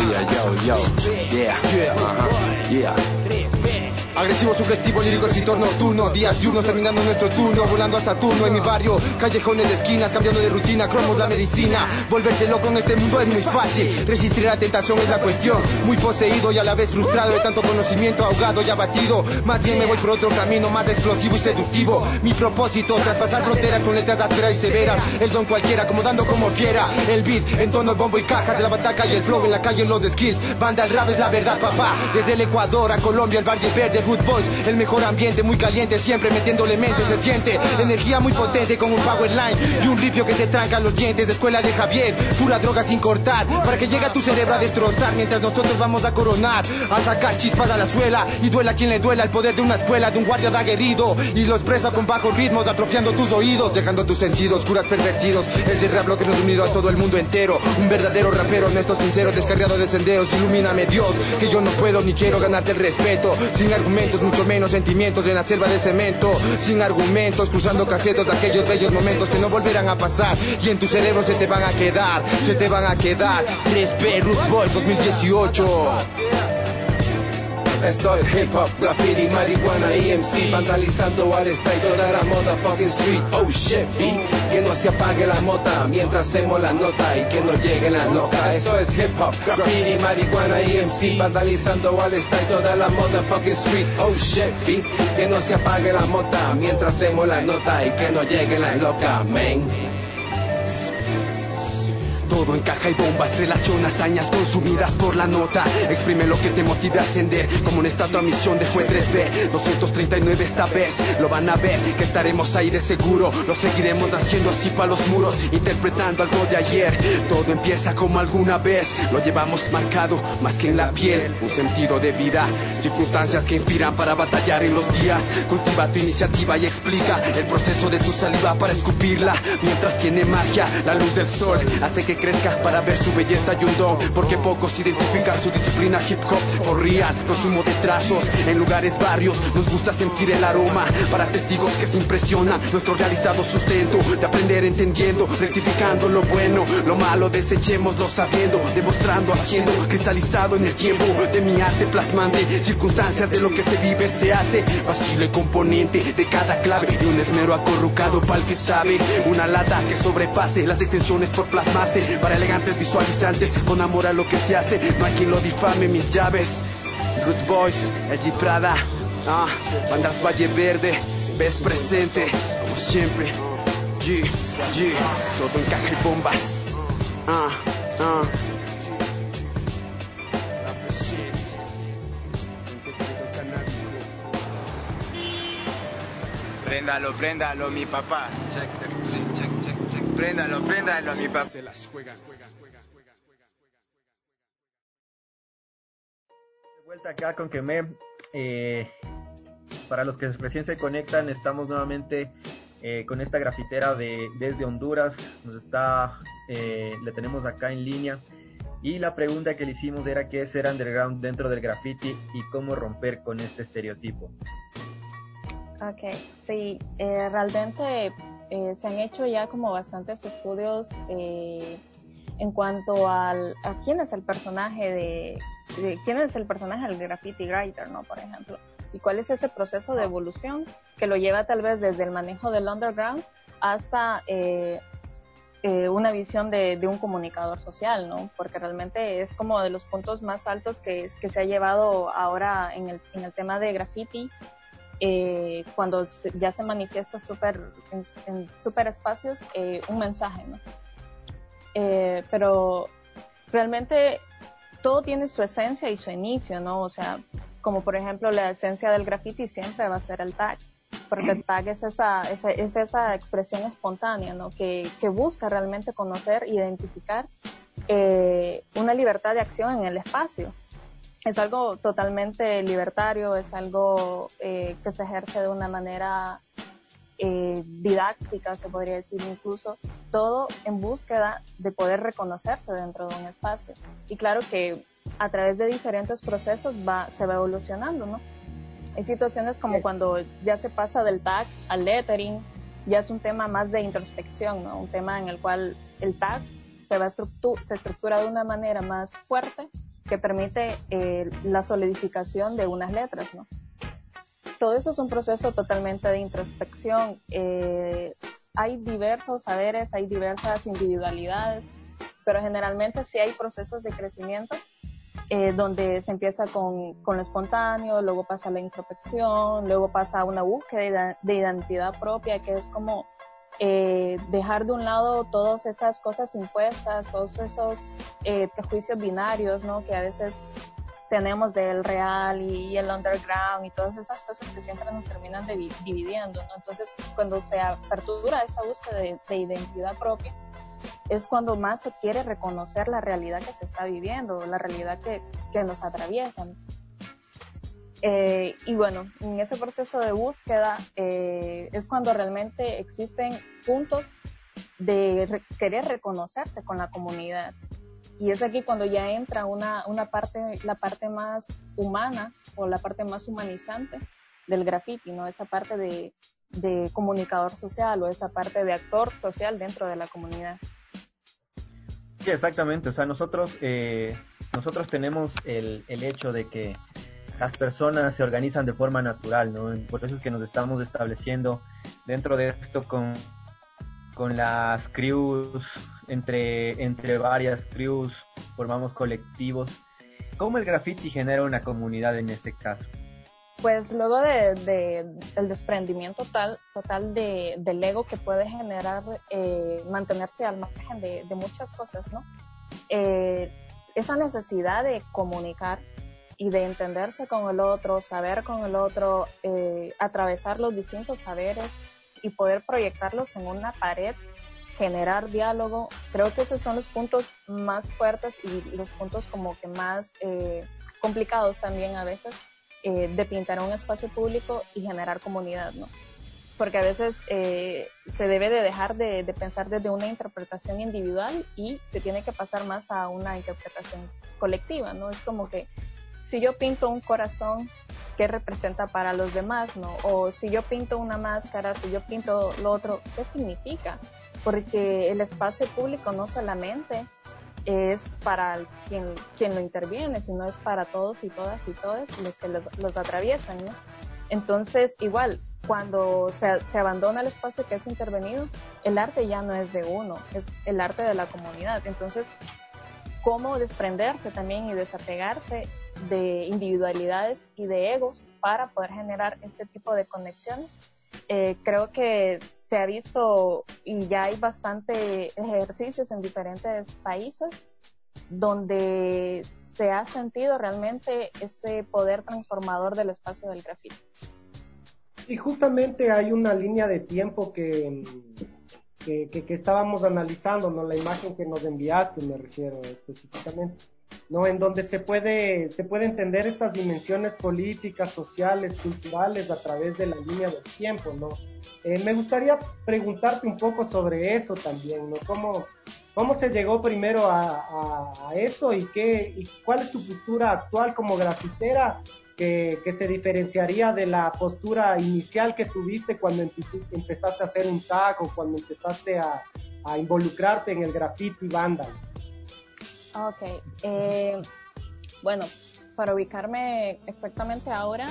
días. Yo, yeah. Agresivo, sugestivo, lírico, escritor nocturno, días diurnos terminando nuestro turno, volando a Saturno en mi barrio, callejones de esquinas, cambiando de rutina, cromos la medicina. Volverse loco en este mundo es muy fácil, resistir la tentación es la cuestión. Muy poseído y a la vez frustrado de tanto conocimiento, ahogado y abatido. Más bien me voy por otro camino más explosivo y seductivo. Mi propósito, traspasar fronteras con letras ásperas y severas. El don cualquiera, acomodando como fiera. El beat, en tono el bombo y cajas de la bataca y el flow en la calle, los de skills. Banda al rap es la verdad, papá. Desde el Ecuador a Colombia, el Valle Verde, Good Boys, el mejor ambiente, muy caliente, siempre metiéndole mente, se siente energía muy potente con un power line y un ripio que te tranca los dientes. De escuela de Javier, pura droga sin cortar, para que llegue a tu cerebro a destrozar, mientras nosotros vamos a coronar, a sacar chispas a la suela, y duela quien le duela, el poder de una escuela, de un guardia de aguerrido, y lo expresa con bajos ritmos, atrofiando tus oídos, dejando tus sentidos, curas pervertidos. Es el rap lo que nos ha unido a todo el mundo entero, un verdadero rapero, honesto, sincero, descarriado de senderos. Ilumíname Dios, que yo no puedo ni quiero ganarte el respeto, sin argumentos, mucho menos sentimientos, en la selva de cemento, sin argumentos, cruzando casetos de aquellos bellos momentos que no volverán a pasar, y en tu cerebro se te van a quedar, se te van a quedar. 3B Root Boy 2018. Esto es hip hop, graffiti, marihuana, EMC, vandalizando al style toda la motherfucking street. Oh shit, B, que no se apague la mota mientras hacemos la nota y que no llegue la loca. Esto es hip hop, graffiti, marihuana, EMC, vandalizando al style toda la motherfucking street. Oh shit, B, que no se apague la mota mientras hacemos la nota y que no llegue la loca, man. Todo encaja y bombas, relaciona hazañas consumidas por la nota. Exprime lo que te motive a ascender, como en esta otra misión de Fue 3B 239 esta vez. Lo van a ver, que estaremos ahí de seguro. Lo seguiremos haciendo así pa' los muros, interpretando algo de ayer. Todo empieza como alguna vez, lo llevamos marcado más que en la piel. Un sentido de vida, circunstancias que inspiran para batallar en los días. Cultiva tu iniciativa y explica el proceso de tu saliva para escupirla. Mientras tiene magia, la luz del sol hace que crezca para ver su belleza y un don, porque pocos identifican su disciplina hip hop for real. Consumo de trazos en lugares, barrios, nos gusta sentir el aroma para testigos que se impresionan. Nuestro realizado sustento de aprender entendiendo, rectificando lo bueno, lo malo desechémoslo sabiendo, demostrando, haciendo, cristalizado en el tiempo de mi arte plasmante, circunstancias de lo que se vive se hace, vacile componente de cada clave y un esmero acorrucado pa'l que sabe, una lata que sobrepase las extensiones por plasmarse. Para elegantes visualizantes, con amor a lo que se hace, no hay quien lo difame, mis llaves. Root Boys, el G Prada, bandas Valle Verde, ves presente, como siempre. Todo encaja y bombas. Préndalo, mi papá. Check. Préndalo, mi papá. Se las juega. De vuelta acá con Kemé. Para los que recién se conectan, estamos nuevamente con esta grafitera desde Honduras. Le tenemos acá en línea. Y la pregunta que le hicimos era qué es ser underground dentro del graffiti y cómo romper con este estereotipo. Ok, sí, realmente se han hecho ya como bastantes estudios en cuanto a quién es el personaje quién es el personaje del graffiti writer, ¿no? Por ejemplo, y cuál es ese proceso de evolución que lo lleva tal vez desde el manejo del underground hasta una visión de un comunicador social, ¿no? Porque realmente es como de los puntos más altos que se ha llevado ahora en el tema de graffiti. Cuando ya se manifiesta en super espacios un mensaje, ¿no? Pero realmente todo tiene su esencia y su inicio, ¿no? O sea, como por ejemplo la esencia del graffiti siempre va a ser el tag, porque el tag es esa expresión espontánea, ¿no? Que busca realmente conocer, identificar una libertad de acción en el espacio. Es algo totalmente libertario, es algo que se ejerce de una manera didáctica, se podría decir, incluso todo en búsqueda de poder reconocerse dentro de un espacio. Y claro que a través de diferentes procesos se va evolucionando, ¿no? Hay situaciones como cuando ya se pasa del tag al lettering, ya es un tema más de introspección, ¿no? Un tema en el cual el tag se estructura de una manera más fuerte que permite la solidificación de unas letras, ¿no? Todo eso es un proceso totalmente de introspección. Hay diversos saberes, hay diversas individualidades, pero generalmente sí hay procesos de crecimiento donde se empieza con lo espontáneo, luego pasa a la introspección, luego pasa a una búsqueda de identidad propia, que es como dejar de un lado todas esas cosas impuestas, todos esos prejuicios binarios, ¿no? Que a veces tenemos del real y el underground y todas esas cosas que siempre nos terminan dividiendo, ¿no? Entonces, cuando se apertura esa búsqueda de identidad propia, es cuando más se quiere reconocer la realidad que se está viviendo, la realidad que nos atraviesan. Y bueno, en ese proceso de búsqueda es cuando realmente existen puntos de querer reconocerse con la comunidad. Y es aquí cuando ya entra la parte más humana o la parte más humanizante del graffiti, ¿no? Esa parte de comunicador social o esa parte de actor social dentro de la comunidad. Sí, exactamente. O sea, nosotros tenemos el hecho de que las personas se organizan de forma natural, ¿no? Por eso es que nos estamos estableciendo dentro de esto con las crews, entre varias crews, formamos colectivos. ¿Cómo el graffiti genera una comunidad en este caso? Pues luego del desprendimiento total del ego que puede generar mantenerse al margen de muchas cosas, ¿no? Esa necesidad de comunicar y de entenderse con el otro, saber con el otro, atravesar los distintos saberes y poder proyectarlos en una pared, generar diálogo. Creo que esos son los puntos más fuertes y los puntos como que más complicados también a veces de pintar un espacio público y generar comunidad, ¿no? Porque a veces se debe de dejar de pensar desde una interpretación individual y se tiene que pasar más a una interpretación colectiva, ¿no? Es como que si yo pinto un corazón, ¿qué representa para los demás, no? O si yo pinto una máscara, si yo pinto lo otro, ¿qué significa? Porque el espacio público no solamente es para quien lo interviene, sino es para todos y todas y todos los que los atraviesan, ¿no? Entonces, igual, cuando se abandona el espacio que es intervenido, el arte ya no es de uno, es el arte de la comunidad. Entonces, ¿cómo desprenderse también y desapegarse de individualidades y de egos para poder generar este tipo de conexiones? Creo que se ha visto y ya hay bastante ejercicios en diferentes países donde se ha sentido realmente este poder transformador del espacio del grafiti. Y justamente hay una línea de tiempo que estábamos analizando, ¿no? La imagen que nos enviaste, me refiero específicamente, ¿no? En donde se puede entender estas dimensiones políticas, sociales, culturales a través de la línea del tiempo, ¿no? Me gustaría preguntarte un poco sobre eso también, ¿no? ¿Cómo se llegó primero a eso y cuál es tu postura actual como grafitera que se diferenciaría de la postura inicial que tuviste cuando empezaste a hacer un tag o cuando empezaste a involucrarte en el graffiti vandal? Ok, bueno, para ubicarme exactamente ahora,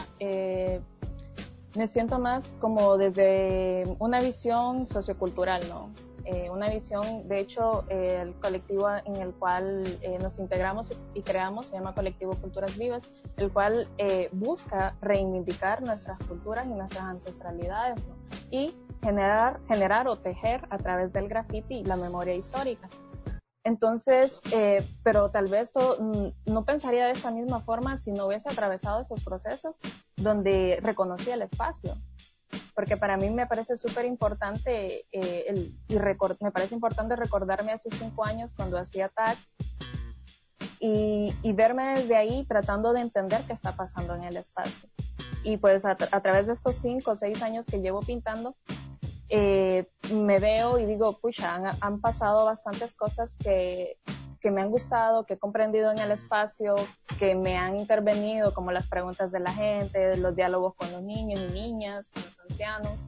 me siento más como desde una visión sociocultural, ¿no? Una visión, de hecho, el colectivo en el cual nos integramos y creamos se llama Colectivo Culturas Vivas, el cual busca reivindicar nuestras culturas y nuestras ancestralidades, ¿no? Y generar o tejer a través del graffiti la memoria histórica. Entonces, pero tal vez no pensaría de esta misma forma si no hubiese atravesado esos procesos donde reconocía el espacio. Porque para mí me parece súper importante, me parece importante recordarme hace 5 años cuando hacía tags y verme desde ahí tratando de entender qué está pasando en el espacio. Y pues a través de estos 5 o 6 años que llevo pintando, me veo y digo, pucha, han pasado bastantes cosas que me han gustado, que he comprendido en el espacio, que me han intervenido, como las preguntas de la gente, los diálogos con los niños y niñas, con los ancianos,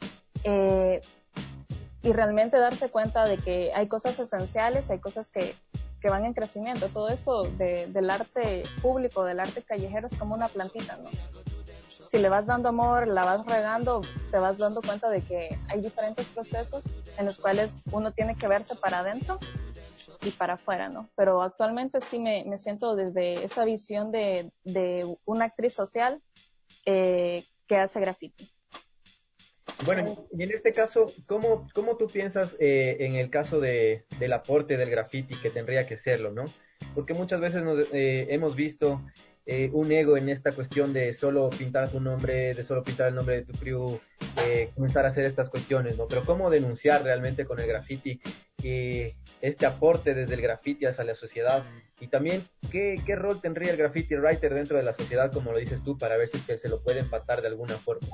y realmente darse cuenta de que hay cosas esenciales, hay cosas que van en crecimiento. Todo esto del arte público, del arte callejero, es como una plantita, ¿no? Si le vas dando amor, la vas regando, te vas dando cuenta de que hay diferentes procesos en los cuales uno tiene que verse para adentro y para afuera, ¿no? Pero actualmente sí me siento desde esa visión de una actriz social que hace graffiti. Bueno, y en este caso, ¿cómo tú piensas en el caso del aporte del graffiti que tendría que serlo, ¿no? Porque muchas veces hemos visto un ego en esta cuestión de solo pintar tu nombre, de solo pintar el nombre de tu crew, comenzar a hacer estas cuestiones, ¿no? Pero cómo denunciar realmente con el graffiti este aporte desde el graffiti hacia la sociedad, y también qué rol tendría el graffiti writer dentro de la sociedad, como lo dices tú, para ver si es que se lo puede empatar de alguna forma.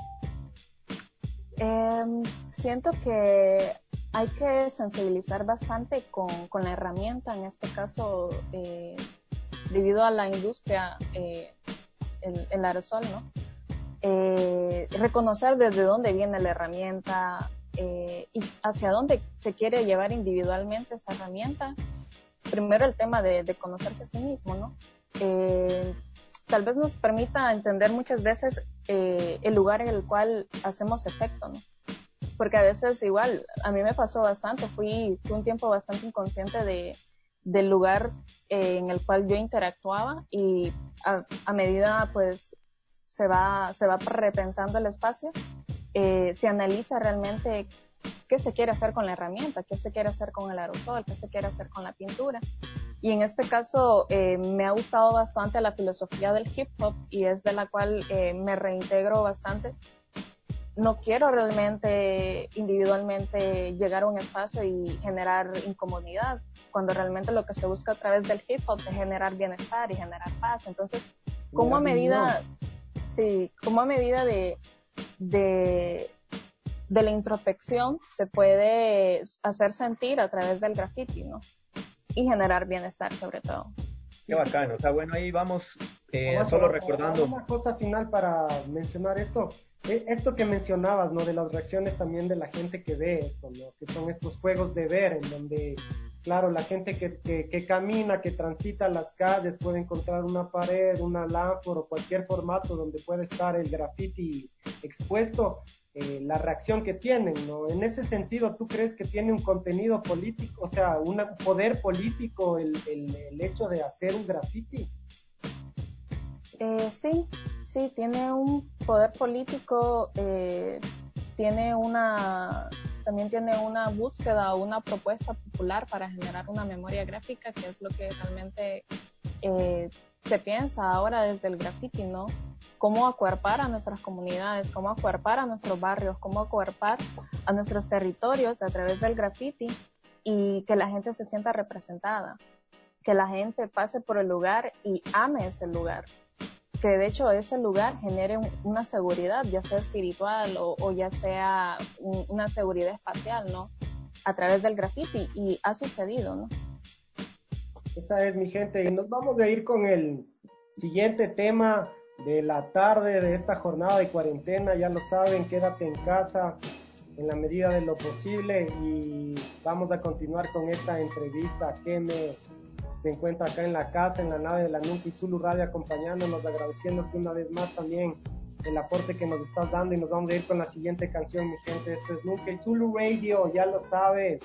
Siento que hay que sensibilizar bastante con la herramienta, en este caso, debido a la industria, el aerosol, ¿no? Reconocer desde dónde viene la herramienta y hacia dónde se quiere llevar individualmente esta herramienta. Primero el tema de conocerse a sí mismo, ¿no? Tal vez nos permita entender muchas veces el lugar en el cual hacemos efecto, ¿no? Porque a veces igual, a mí me pasó bastante, fui un tiempo bastante inconsciente del lugar en el cual yo interactuaba, y a medida pues se va repensando el espacio, se analiza realmente qué se quiere hacer con la herramienta, qué se quiere hacer con el aerosol, qué se quiere hacer con la pintura. Y en este caso me ha gustado bastante la filosofía del hip hop, y es de la cual me reintegro bastante. No quiero realmente individualmente llegar a un espacio y generar incomodidad, cuando realmente lo que se busca a través del hip hop es generar bienestar y generar paz. Entonces, como a medida de la introspección se puede hacer sentir a través del graffiti, ¿no? Y generar bienestar sobre todo. Qué bacano, o sea, bueno, ahí vamos solo recordando. Una cosa final para mencionar esto que mencionabas, ¿no? De las reacciones también de la gente que ve esto, ¿no? Que son estos juegos de ver, en donde, claro, la gente que camina, que transita las calles, puede encontrar una pared, una lámpara o cualquier formato donde puede estar el graffiti expuesto, la reacción que tienen, ¿no? En ese sentido, ¿tú crees que tiene un contenido político, o sea, un poder político el hecho de hacer un graffiti? Sí, tiene un poder político, también tiene una búsqueda o una propuesta popular para generar una memoria gráfica, que es lo que realmente se piensa ahora desde el graffiti, ¿no? Cómo acuerpar a nuestras comunidades, cómo acuerpar a nuestros barrios, cómo acuerpar a nuestros territorios a través del graffiti, y que la gente se sienta representada, que la gente pase por el lugar y ame ese lugar, que de hecho ese lugar genere una seguridad, ya sea espiritual o ya sea una seguridad espacial, ¿no? A través del graffiti, y ha sucedido, ¿no? Esa es, mi gente, y nos vamos a ir con el siguiente tema de la tarde de esta jornada de cuarentena. Ya lo saben, quédate en casa en la medida de lo posible, y vamos a continuar con esta entrevista. Keme se encuentra acá en la casa, en la nave de la Nunca y Zulu Radio, acompañándonos, agradeciéndote una vez más también el aporte que nos estás dando, y nos vamos a ir con la siguiente canción, mi gente. Esto es Nunca y Zulu Radio, ya lo sabes.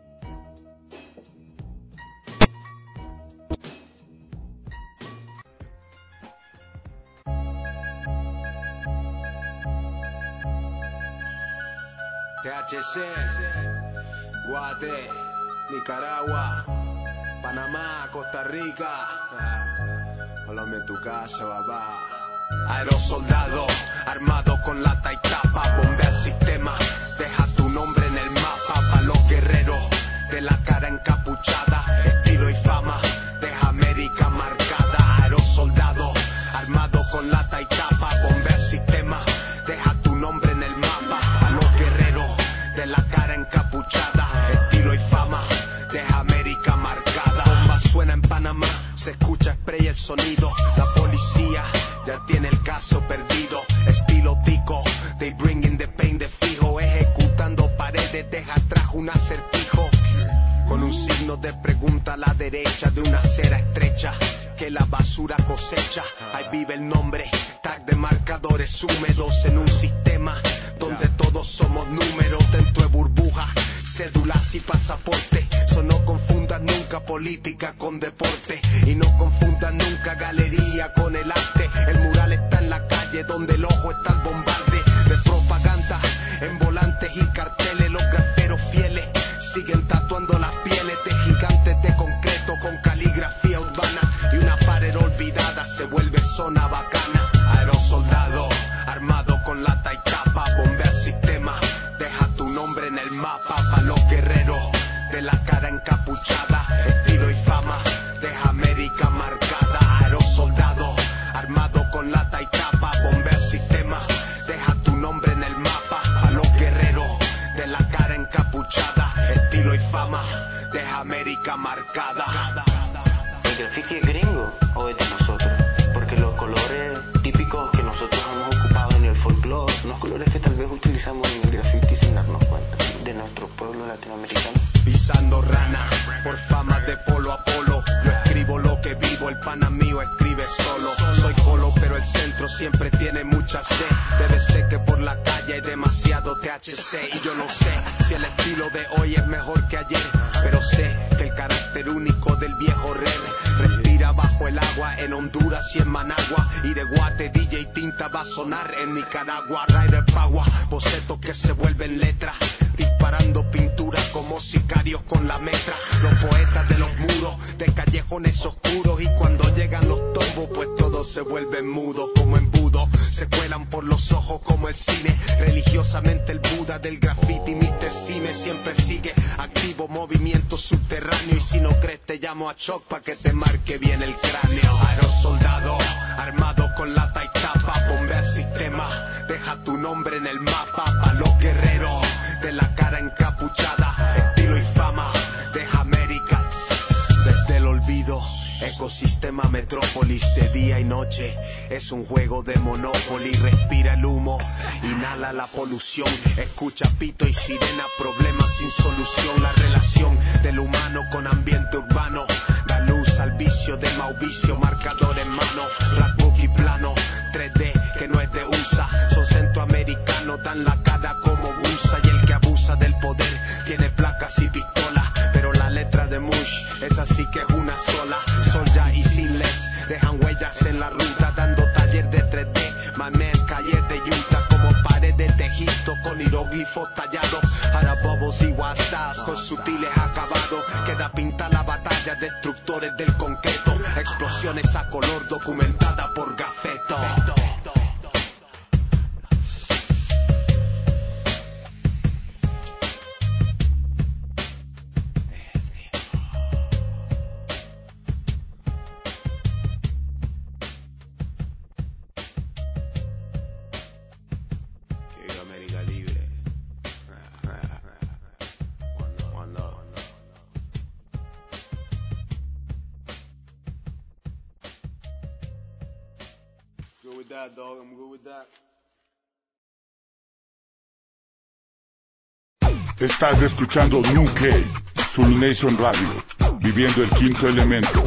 THC, Guate, Nicaragua, Panamá, Costa Rica, Colombia en tu casa, papá. Aerosoldado, armado con lata y tapa, bombea el sistema, deja tu nombre en el mapa, pa' los guerreros de la cara encapuchada, estilo y fama, deja América marcada. Aerosoldado, armado con lata y tapa, bombea el sistema, deja tu nombre en el mapa, pa' los guerreros de la cara encapuchada, estilo y fama, deja América marcada. Bomba suena en Panamá, se escucha spray el sonido, la policía ya tiene el caso perdido, estilo tico, they bringing the pain de fijo, ejecutando paredes, deja atrás un acertijo, con un signo de pregunta a la derecha de una acera estrecha, que la basura cosecha, ahí vive el nombre, tag de marcadores húmedos en un sistema donde todos somos números dentro de burbujas, cédulas y pasaporte. So no confundas nunca política con deporte, y no confundas nunca galería con el arte. El mural está en la calle donde el ojo está al bombarde de propaganda en volantes y carteles. Los graferos fieles siguen tatuando las pieles de gigantes de concreto con caligrafía urbana, y una pared olvidada se vuelve zona bacana. Aerosoldado, armado con lata y tapa, bombea el sistema, deja tu nombre en el mapa. Pa' los guerreros de la cara encapuchada, estilo y fama, deja América marcada. Aerosoldado, armado con lata y tapa, bombea el sistema, deja tu nombre en el mapa. Pa' los guerreros de la cara encapuchada, estilo y fama, deja América marcada. ¿El graffiti es gringo o es de nosotros? Porque los colores típicos que nosotros hemos ocupado en el folclore, los colores que tal vez utilizamos en el graffiti sin darnos cuenta, de nuestro pueblo latinoamericano. Pisando rana, por fama de polo a polo, yo escribo lo que vivo, el pana mío escribe solo. Soy colo, pero el centro siempre tiene mucha sed. Debe ser que por la calle hay demasiado THC. Y yo no sé si el estilo de hoy es mejor que ayer, pero sé que el carácter único del viejo rey respira bajo el agua en Honduras y en Managua. Y de Guate, DJ Tinta va a sonar en Nicaragua. Rider Pagua, bocetos que se vuelven letras, disparando pintura como sicarios con la metra. Los poetas de los muros, de callejones oscuros. Y cuando llegan los tombos, pues todos se vuelven mudos como embudo. Se cuelan por los ojos como el cine. Religiosamente el Buda del graffiti, Mr. Cime siempre sigue activo, movimiento subterráneo. Y si no crees te llamo a Choc pa' que te marque bien el cráneo. Aerosoldado, armado con lata y tapa, bombea el sistema, deja tu nombre en el mapa. Pa' los guerreros de la cara encapuchada, estilo y fama, deja América desde el olvido. Ecosistema metrópolis, de día y noche es un juego de Monopoly. Respira el humo, inhala la polución, escucha pito y sirena, problemas sin solución. La relación del humano con ambiente urbano da luz al vicio de Mauricio, marcador en mano, black book y plano 3D que no es de USA. Son centroamericanos, dan la cara como busa, y el que abusa del poder tiene placas y pistolas. Pero la letra de Mush es así que es una sola. Soulja y Sinless dejan huellas en la ruta, dando taller de 3D, mamé en calles de Utah, como paredes de Egipto con hieroglifos tallados. Ahora bobos y guastas con sutiles acabados, queda pinta la batalla, destructores del concreto, explosiones a color documentada por Gafeto. Estás escuchando Nunca, Zulu Nation Radio, viviendo el quinto elemento.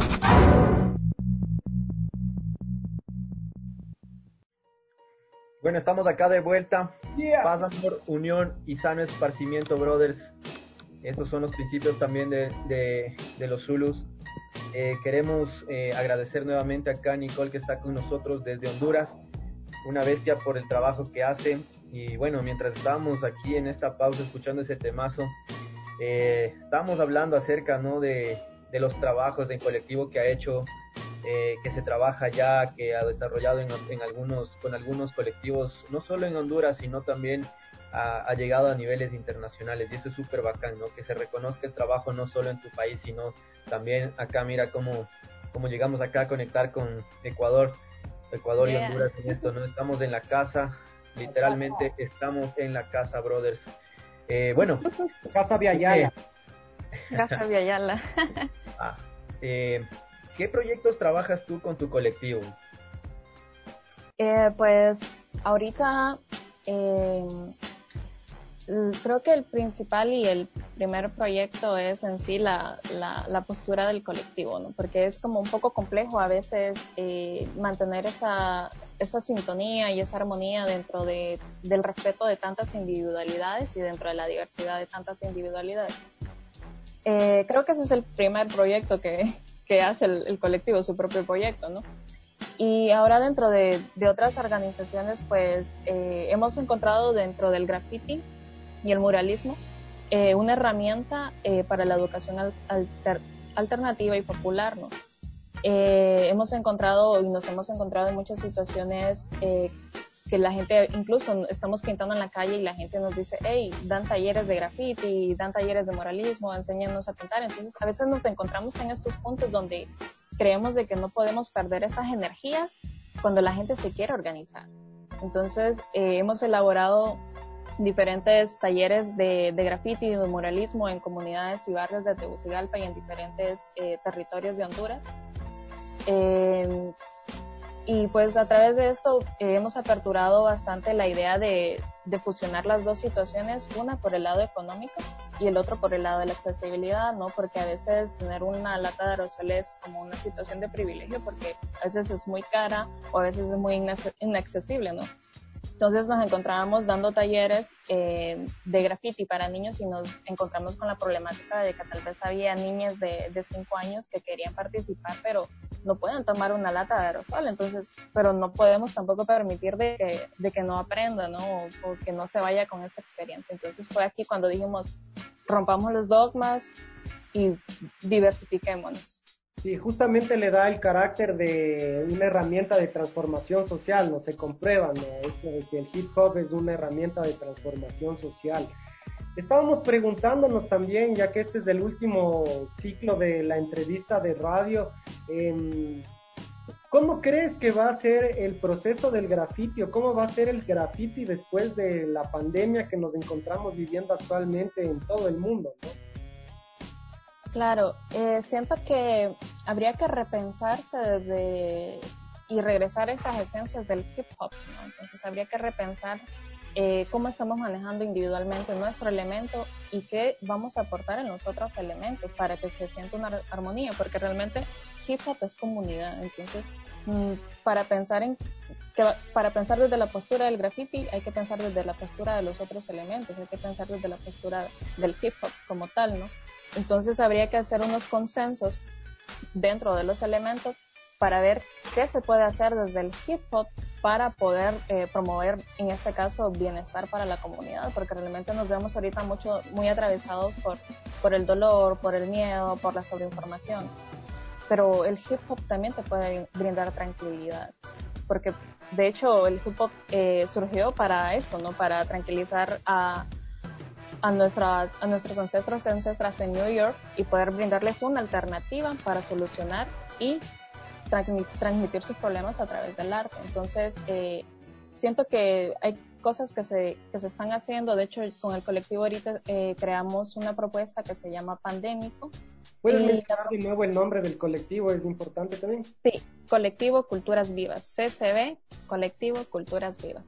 Bueno, estamos acá de vuelta. Paz, amor, unión y sano esparcimiento, brothers. Estos son los principios también de los Zulus. Queremos agradecer nuevamente acá a Nicole, que está con nosotros desde Honduras. Una bestia por el trabajo que hace. Y bueno, mientras estábamos aquí en esta pausa escuchando ese temazo, estábamos hablando acerca, ¿no?, de los trabajos en colectivo que ha hecho, que se trabaja ya, que ha desarrollado con algunos colectivos, no solo en Honduras, sino también ha llegado a niveles internacionales. Y eso es súper bacán, ¿no?, que se reconozca el trabajo no solo en tu país, sino también acá. Mira cómo llegamos acá a conectar con Ecuador y Honduras en esto, ¿no? Estamos en la casa, literalmente estamos en la casa, brothers. Bueno. Casa de Ayala. Casa de Ayala. ¿Qué proyectos trabajas tú con tu colectivo? Pues ahorita creo que el principal y el primer proyecto es en sí la postura del colectivo, ¿no? Porque es como un poco complejo a veces mantener esa sintonía y esa armonía dentro del respeto de tantas individualidades y dentro de la diversidad de tantas individualidades. Creo que ese es el primer proyecto que hace el colectivo, su propio proyecto, ¿no? Y ahora dentro de otras organizaciones, pues hemos encontrado dentro del graffiti y el muralismo una herramienta para la educación alternativa y popular, ¿no? hemos encontrado y nos hemos encontrado en muchas situaciones que la gente, incluso estamos pintando en la calle y la gente nos dice, hey, dan talleres de graffiti, dan talleres de muralismo, enséñanos a pintar. Entonces a veces nos encontramos en estos puntos donde creemos de que no podemos perder esas energías cuando la gente se quiere organizar. Entonces hemos elaborado diferentes talleres de graffiti y de muralismo en comunidades y barrios de Tegucigalpa y en diferentes territorios de Honduras. Y pues a través de esto hemos aperturado bastante la idea de fusionar las dos situaciones, una por el lado económico y el otro por el lado de la accesibilidad, ¿no? Porque a veces tener una lata de aerosol es como una situación de privilegio porque a veces es muy cara o a veces es muy inaccesible, ¿no? Entonces nos encontrábamos dando talleres de graffiti para niños y nos encontramos con la problemática de que tal vez había niñas de 5 años que querían participar, pero no pueden tomar una lata de aerosol, entonces, pero no podemos tampoco permitir de que no aprenda, ¿no? O que no se vaya con esta experiencia. Entonces fue aquí cuando dijimos, rompamos los dogmas y diversifiquémonos. Sí, justamente le da el carácter de una herramienta de transformación social, no se comprueba, ¿no? Esto de que el hip hop es una herramienta de transformación social. Estábamos preguntándonos también, ya que este es el último ciclo de la entrevista de radio, ¿cómo crees que va a ser el proceso del graffiti o cómo va a ser el graffiti después de la pandemia que nos encontramos viviendo actualmente en todo el mundo, ¿no? Claro, siento que habría que repensarse y regresar a esas esencias del hip hop, ¿no? Entonces habría que repensar cómo estamos manejando individualmente nuestro elemento y qué vamos a aportar en los otros elementos para que se sienta una armonía, porque realmente hip hop es comunidad. Entonces, para pensar desde la postura del graffiti hay que pensar desde la postura de los otros elementos, hay que pensar desde la postura del hip hop como tal, ¿no? Entonces habría que hacer unos consensos dentro de los elementos para ver qué se puede hacer desde el hip hop para poder promover, en este caso, bienestar para la comunidad, porque realmente nos vemos ahorita muy atravesados por el dolor, por el miedo, por la sobreinformación. Pero el hip hop también te puede brindar tranquilidad, porque de hecho el hip hop surgió para eso, ¿no? Para tranquilizar a nuestros ancestros y ancestras en New York y poder brindarles una alternativa para solucionar y transmitir sus problemas a través del arte. Entonces, siento que hay cosas que se están haciendo. De hecho, con el colectivo ahorita creamos una propuesta que se llama Pandémico. ¿Puedes mencionar de nuevo el nombre del colectivo? Es importante también. Sí, Colectivo Culturas Vivas, CCV, Colectivo Culturas Vivas.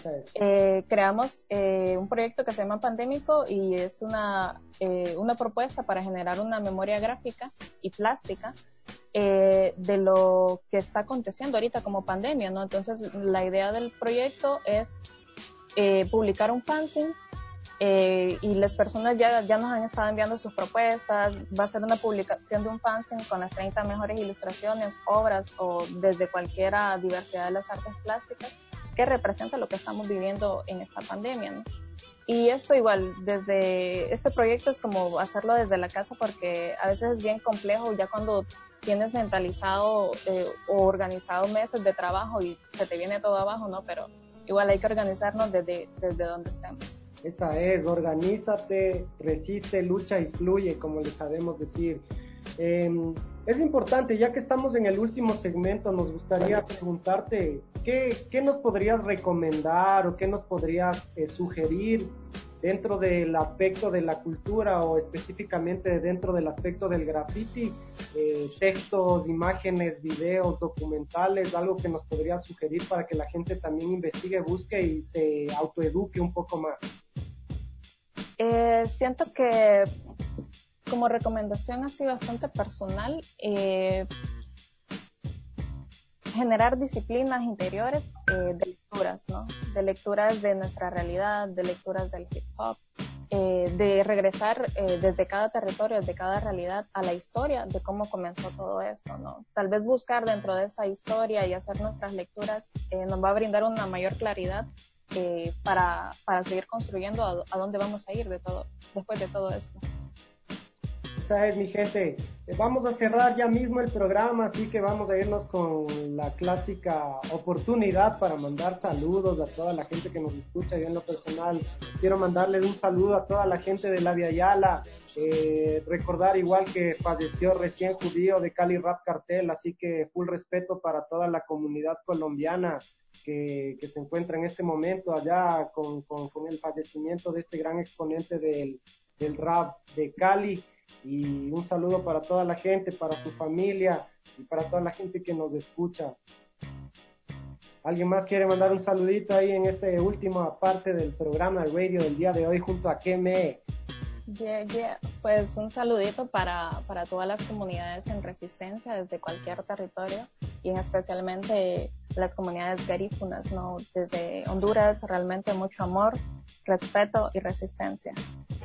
Creamos un proyecto que se llama Pandémico y es una propuesta para generar una memoria gráfica y plástica de lo que está aconteciendo ahorita como pandemia, ¿no? Entonces la idea del proyecto es publicar un fanzine y las personas ya nos han estado enviando sus propuestas. Va a ser una publicación de un fanzine con las 30 mejores ilustraciones, obras o desde cualquiera diversidad de las artes plásticas que representa lo que estamos viviendo en esta pandemia, ¿no? Y esto igual, desde este proyecto es como hacerlo desde la casa porque a veces es bien complejo ya cuando tienes mentalizado o organizado meses de trabajo y se te viene todo abajo, ¿no? Pero igual hay que organizarnos desde donde estemos. Esa es, organízate, resiste, lucha y fluye, como le sabemos decir. Es importante, ya que estamos en el último segmento, nos gustaría preguntarte ¿qué nos podrías recomendar o qué nos podrías sugerir dentro del aspecto de la cultura o específicamente dentro del aspecto del graffiti? Textos, imágenes, videos, documentales, algo que nos podrías sugerir para que la gente también investigue, busque y se autoeduque un poco más. Siento que como recomendación así bastante personal, generar disciplinas interiores de lecturas, ¿no? De lecturas de nuestra realidad, de lecturas del hip hop, de regresar desde cada territorio, desde cada realidad a la historia de cómo comenzó todo esto, ¿no? Tal vez buscar dentro de esa historia y hacer nuestras lecturas nos va a brindar una mayor claridad para seguir construyendo a dónde vamos a ir después de todo esto. Esa es, mi gente, Vamos a cerrar ya mismo el programa, así que vamos a irnos con la clásica oportunidad para mandar saludos a toda la gente que nos escucha. Yo en lo personal quiero mandarles un saludo a toda la gente de la Via Yala, recordar igual que falleció recién Judío de Cali Rap Cartel, así que full respeto para toda la comunidad colombiana que se encuentra en este momento allá con el fallecimiento de este gran exponente del rap de Cali. Y un saludo para toda la gente, para su familia y para toda la gente que nos escucha. ¿Alguien más quiere mandar un saludito ahí en esta última parte del programa de radio del día de hoy junto a Keme? Pues un saludito para todas las comunidades en resistencia desde cualquier territorio y especialmente las comunidades garífunas, ¿no? Desde Honduras, realmente mucho amor, respeto y resistencia.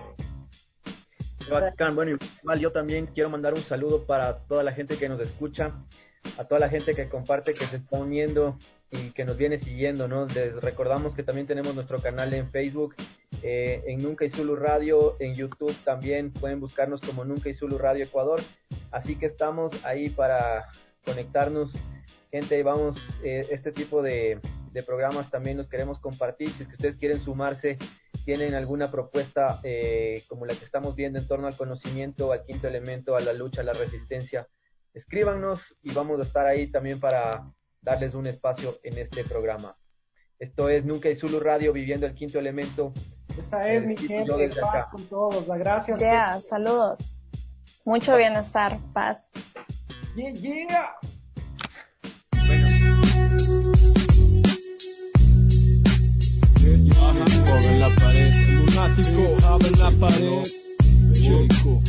Bacán. Bueno, igual yo también quiero mandar un saludo para toda la gente que nos escucha, a toda la gente que comparte, que se está uniendo y que nos viene siguiendo, ¿no? Les recordamos que también tenemos nuestro canal en Facebook, en Nunca y Zulu Radio, en YouTube también pueden buscarnos como Nunca y Zulu Radio Ecuador, así que estamos ahí para conectarnos, gente, vamos, este tipo de programas también los queremos compartir, si es que ustedes quieren sumarse, tienen alguna propuesta como la que estamos viendo en torno al conocimiento, al quinto elemento, a la lucha, a la resistencia, escríbanos y vamos a estar ahí también para darles un espacio en este programa. Esto es Nunca y Zulu Radio, viviendo el quinto elemento. Esa es mi gente, paz con todos, gracias. Saludos. Mucho bienestar, paz. Yeah. En la pared, el lunático abre la pared, chico.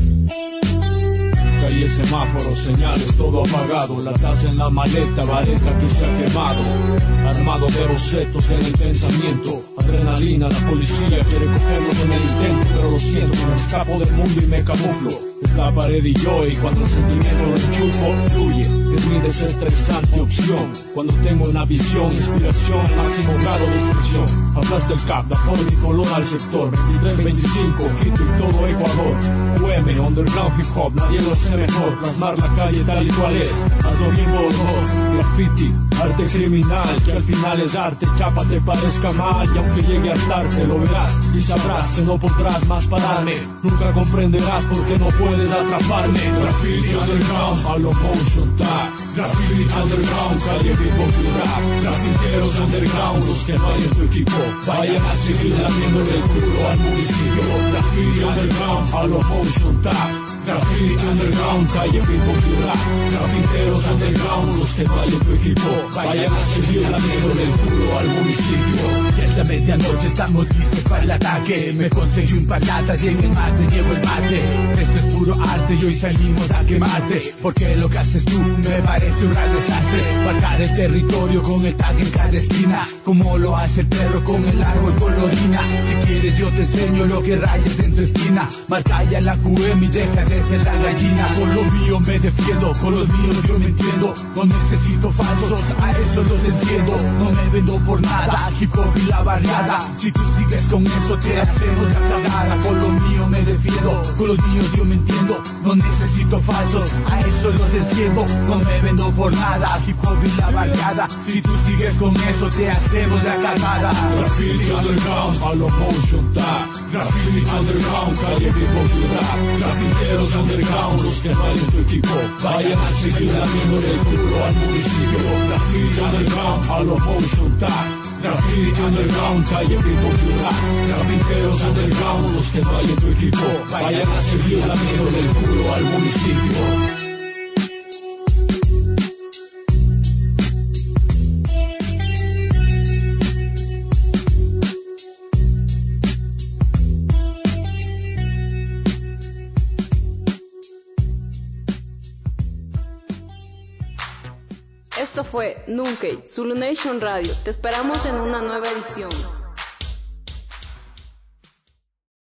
Calle, semáforo, señales, todo apagado, la taza en la maleta, vareta que se ha quemado, armado de bocetos en el pensamiento, adrenalina, la policía quiere cogernos en el intento, pero lo siento, me escapo del mundo y me camuflo, es la pared y yo, y cuando el sentimiento lo enchufo, fluye, es mi desestresante opción, cuando tengo una visión, inspiración, al máximo grado de expresión, hablaste el cap, la forma y color al sector, 23-25, Quito y todo Ecuador, UM, underground hip hop, nadie lo hace mejor, plasmar la calle tal y cual es, hazlo bien o no, graffiti, arte criminal, que al final es arte, chapa te parezca mal, y aunque llegue a hartarte, lo verás y sabrás que no podrás más pararme, nunca comprenderás por qué no puedes atraparme, graffiti underground, a lo motion tag, graffiti underground, calle beatbox y rap, grafiteros underground, los que no hay en tu equipo, vayan a seguir lamiendo el culo al municipio, graffiti underground, a lo motion tag, graffiti underground, calle beatbox y rap, grafiteros underground, los que no hay en tu equipo, vayan a seguir lamiendo el culo al municipio. Ya es la medianoche, estamos listos para el ataque, me conseguí un patatas y en el mate llevo el mate, esto es puro arte y hoy salimos a quemarte, porque lo que haces tú me parece un gran desastre, marcar el territorio con el tag en cada esquina, como lo hace el perro con el árbol con la orina, si quieres yo te enseño lo que rayas en tu esquina, marca ya la QM y deja de ser la gallina, con lo mío me defiendo, con los míos yo me entiendo, no necesito falsos, a eso los enciendo, no me vendo por nada, hip hop y la barriada, si tú sigues con eso te hacemos la cagada, con lo mío me defiendo, con los míos yo me entiendo, no necesito falsos, a eso los enciendo, no me vendo por nada, hip hop y la barriada, si tú sigues con eso te hacemos la cagada. Graffiti underground, a lo motion tag, graffiti underground, calle beatbox y rap, grafiteros underground, los que no hay en tu equipo, vayan a seguir lamiendo el culo al municipio, graffiti underground, a lo motion tag, graffiti underground, calle beatbox y rap, grafiteros underground, los que no hay en tu equipo, vayan a seguir lamiendo el culo al municipio. Esto fue Nunca, Zulu Nation Radio. Te esperamos en una nueva edición.